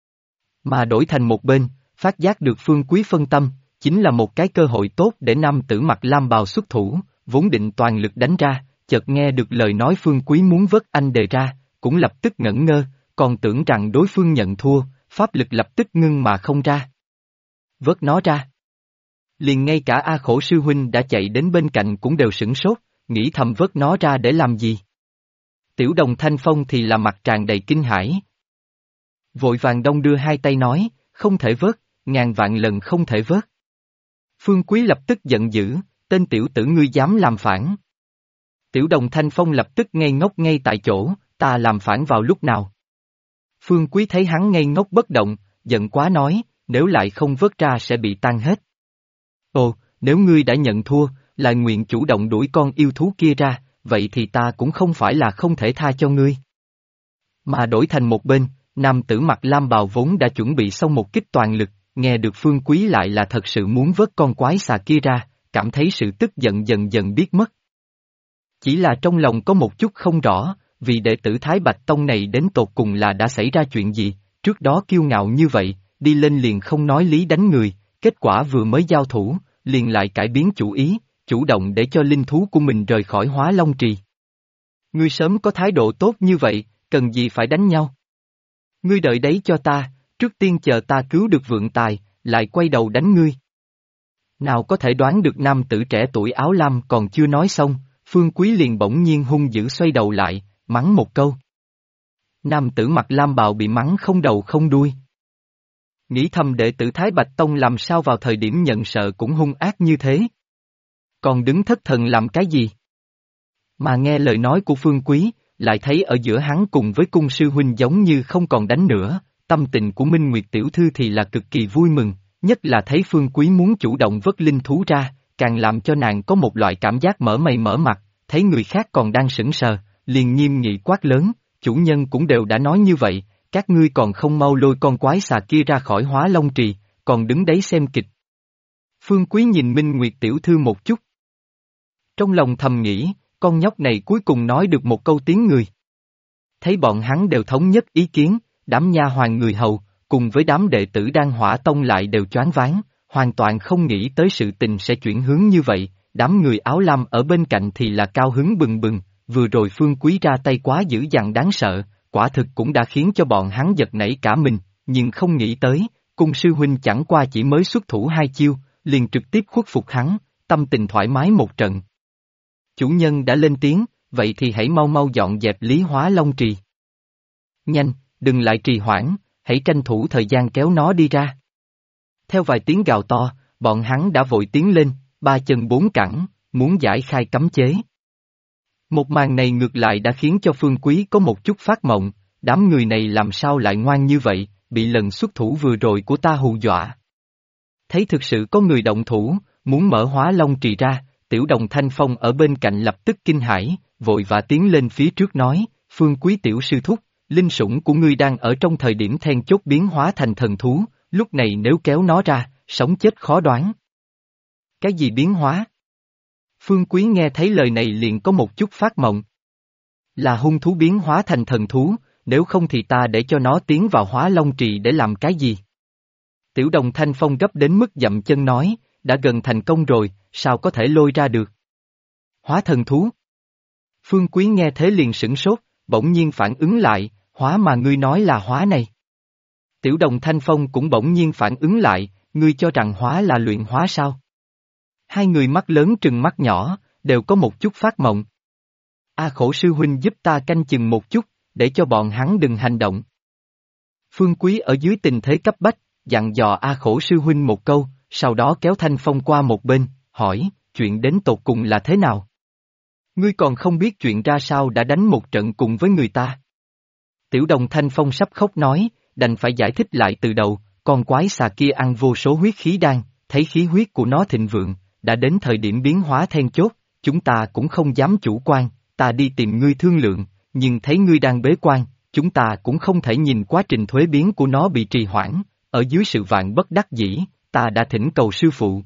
Mà đổi thành một bên, phát giác được Phương Quý phân tâm, chính là một cái cơ hội tốt để nam tử mặc lam bào xuất thủ, vốn định toàn lực đánh ra, chợt nghe được lời nói Phương Quý muốn vớt anh đề ra, cũng lập tức ngẩn ngơ, còn tưởng rằng đối phương nhận thua, pháp lực lập tức ngưng mà không ra. Vớt nó ra. Liền ngay cả A Khổ sư huynh đã chạy đến bên cạnh cũng đều sửng sốt, nghĩ thầm vớt nó ra để làm gì. Tiểu Đồng Thanh Phong thì là mặt tràn đầy kinh hãi. Vội vàng đông đưa hai tay nói, không thể vớt, ngàn vạn lần không thể vớt. Phương Quý lập tức giận dữ, tên tiểu tử ngươi dám làm phản. Tiểu Đồng Thanh Phong lập tức ngây ngốc ngay tại chỗ, ta làm phản vào lúc nào? Phương Quý thấy hắn ngây ngốc bất động, giận quá nói, nếu lại không vớt ra sẽ bị tan hết. Ồ, nếu ngươi đã nhận thua, lại nguyện chủ động đuổi con yêu thú kia ra, vậy thì ta cũng không phải là không thể tha cho ngươi. Mà đổi thành một bên, nam tử mặc lam bào vốn đã chuẩn bị xong một kích toàn lực, nghe được Phương Quý lại là thật sự muốn vớt con quái xà kia ra, cảm thấy sự tức giận dần dần biết mất. Chỉ là trong lòng có một chút không rõ, vì đệ tử Thái Bạch Tông này đến tột cùng là đã xảy ra chuyện gì, trước đó kiêu ngạo như vậy, đi lên liền không nói lý đánh người, kết quả vừa mới giao thủ, liền lại cải biến chủ ý, chủ động để cho linh thú của mình rời khỏi Hóa Long Trì. Ngươi sớm có thái độ tốt như vậy, cần gì phải đánh nhau? Ngươi đợi đấy cho ta, trước tiên chờ ta cứu được vượng tài, lại quay đầu đánh ngươi. Nào có thể đoán được nam tử trẻ tuổi áo lam còn chưa nói xong, Phương Quý liền bỗng nhiên hung dữ xoay đầu lại, mắng một câu. Nam tử mặc lam bào bị mắng không đầu không đuôi. Nghĩ thầm đệ tử Thái Bạch Tông làm sao vào thời điểm nhận sợ cũng hung ác như thế. Còn đứng thất thần làm cái gì? Mà nghe lời nói của Phương Quý, lại thấy ở giữa hắn cùng với cung sư huynh giống như không còn đánh nữa, tâm tình của Minh Nguyệt tiểu thư thì là cực kỳ vui mừng, nhất là thấy Phương Quý muốn chủ động vớt linh thú ra, càng làm cho nàng có một loại cảm giác mở mày mở mặt, thấy người khác còn đang sững sờ, liền nghiêm nghị quát lớn, chủ nhân cũng đều đã nói như vậy, các ngươi còn không mau lôi con quái xà kia ra khỏi Hóa Long Trì, còn đứng đấy xem kịch. Phương Quý nhìn Minh Nguyệt tiểu thư một chút. Trong lòng thầm nghĩ, con nhóc này cuối cùng nói được một câu tiếng người. Thấy bọn hắn đều thống nhất ý kiến, đám nha hoàn người hầu, cùng với đám đệ tử đang Hỏa Tông lại đều choáng váng, hoàn toàn không nghĩ tới sự tình sẽ chuyển hướng như vậy, đám người áo lam ở bên cạnh thì là cao hứng bừng bừng, vừa rồi Phương Quý ra tay quá dữ dằn đáng sợ, quả thực cũng đã khiến cho bọn hắn giật nảy cả mình, nhưng không nghĩ tới, cung sư huynh chẳng qua chỉ mới xuất thủ 2 chiêu, liền trực tiếp khuất phục hắn, tâm tình thoải mái một trận. Chủ nhân đã lên tiếng, vậy thì hãy mau mau dọn dẹp Lý Hóa Long Trì. Nhanh, đừng lại trì hoãn, hãy tranh thủ thời gian kéo nó đi ra. Theo vài tiếng gào to, bọn hắn đã vội tiến lên, 3 chân 4 cẳng, muốn giải khai cấm chế. Một màn này ngược lại đã khiến cho Phương Quý có một chút phát mộng, đám người này làm sao lại ngoan như vậy, bị lần xuất thủ vừa rồi của ta hù dọa. Thấy thực sự có người động thủ, muốn mở Hóa Long Trì ra, Tiểu Đồng Thanh Phong ở bên cạnh lập tức kinh hãi, vội vã tiến lên phía trước nói, Phương Quý tiểu sư thúc, linh sủng của ngươi đang ở trong thời điểm then chốt biến hóa thành thần thú, lúc này nếu kéo nó ra, sống chết khó đoán. Cái gì biến hóa? Phương Quý nghe thấy lời này liền có một chút phát mộng. Là hung thú biến hóa thành thần thú, nếu không thì ta để cho nó tiến vào Hóa Long Trì để làm cái gì? Tiểu Đồng Thanh Phong gấp đến mức dậm chân nói, đã gần thành công rồi, sao có thể lôi ra được? Hóa thần thú. Phương Quý nghe thế liền sửng sốt, bỗng nhiên phản ứng lại, hóa mà ngươi nói là hóa này. Tiểu Đồng Thanh Phong cũng bỗng nhiên phản ứng lại, ngươi cho rằng hóa là luyện hóa sao? Hai người mắt lớn trừng mắt nhỏ, đều có một chút phát mộng. Khổ sư huynh giúp ta canh chừng một chút, để cho bọn hắn đừng hành động. Phương Quý ở dưới tình thế cấp bách, dặn dò Khổ sư huynh một câu, sau đó kéo Thanh Phong qua một bên, hỏi, chuyện đến tột cùng là thế nào? Ngươi còn không biết chuyện ra sao đã đánh một trận cùng với người ta. Tiểu Đồng Thanh Phong sắp khóc nói, đành phải giải thích lại từ đầu, con quái xà kia ăn vô số huyết khí đan, thấy khí huyết của nó thịnh vượng, đã đến thời điểm biến hóa then chốt, chúng ta cũng không dám chủ quan, ta đi tìm ngươi thương lượng, nhưng thấy ngươi đang bế quan, chúng ta cũng không thể nhìn quá trình thuế biến của nó bị trì hoãn, ở dưới sự vạn bất đắc dĩ, ta đã thỉnh cầu sư phụ.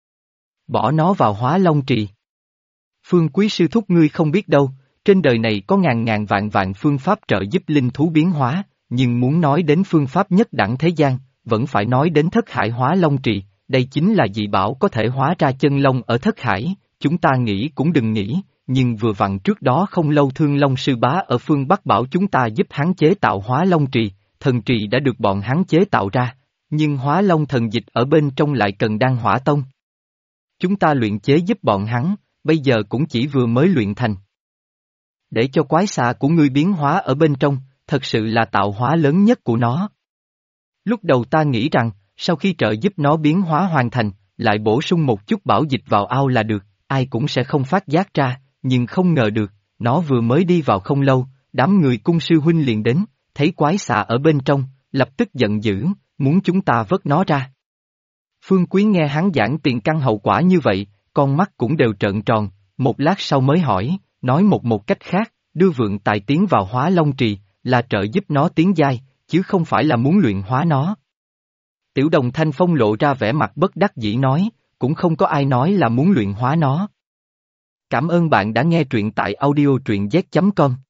Bỏ nó vào Hóa Long Trì. Phương Quý sư thúc ngươi không biết đâu, trên đời này có ngàn ngàn vạn vạn phương pháp trợ giúp linh thú biến hóa, nhưng muốn nói đến phương pháp nhất đẳng thế gian, vẫn phải nói đến Thất Hải Hóa Long Trì, đây chính là dị bảo có thể hóa ra chân long ở Thất Hải, chúng ta nghĩ cũng đừng nghĩ, nhưng vừa vặn trước đó không lâu Thương Long sư bá ở phương Bắc bảo chúng ta giúp hắn chế tạo Hóa Long Trì, thần trì đã được bọn hắn chế tạo ra, nhưng Hóa Long thần dịch ở bên trong lại cần đan hỏa tông. Chúng ta luyện chế giúp bọn hắn, bây giờ cũng chỉ vừa mới luyện thành. Để cho quái xà của ngươi biến hóa ở bên trong, thật sự là tạo hóa lớn nhất của nó. Lúc đầu ta nghĩ rằng, sau khi trợ giúp nó biến hóa hoàn thành, lại bổ sung một chút bảo dịch vào ao là được, ai cũng sẽ không phát giác ra, nhưng không ngờ được, nó vừa mới đi vào không lâu, đám người cung sư huynh liền đến, thấy quái xà ở bên trong, lập tức giận dữ, muốn chúng ta vớt nó ra. Phương Quý nghe hắn giảng tiền căn hậu quả như vậy, con mắt cũng đều trợn tròn, một lát sau mới hỏi, nói một cách khác, đưa vượng tài tiến vào Hóa Long Trì, là trợ giúp nó tiến giai, chứ không phải là muốn luyện hóa nó. Tiểu đồng Thanh Phong lộ ra vẻ mặt bất đắc dĩ nói, cũng không có ai nói là muốn luyện hóa nó. Cảm ơn bạn đã nghe truyện tại audio truyện z.com.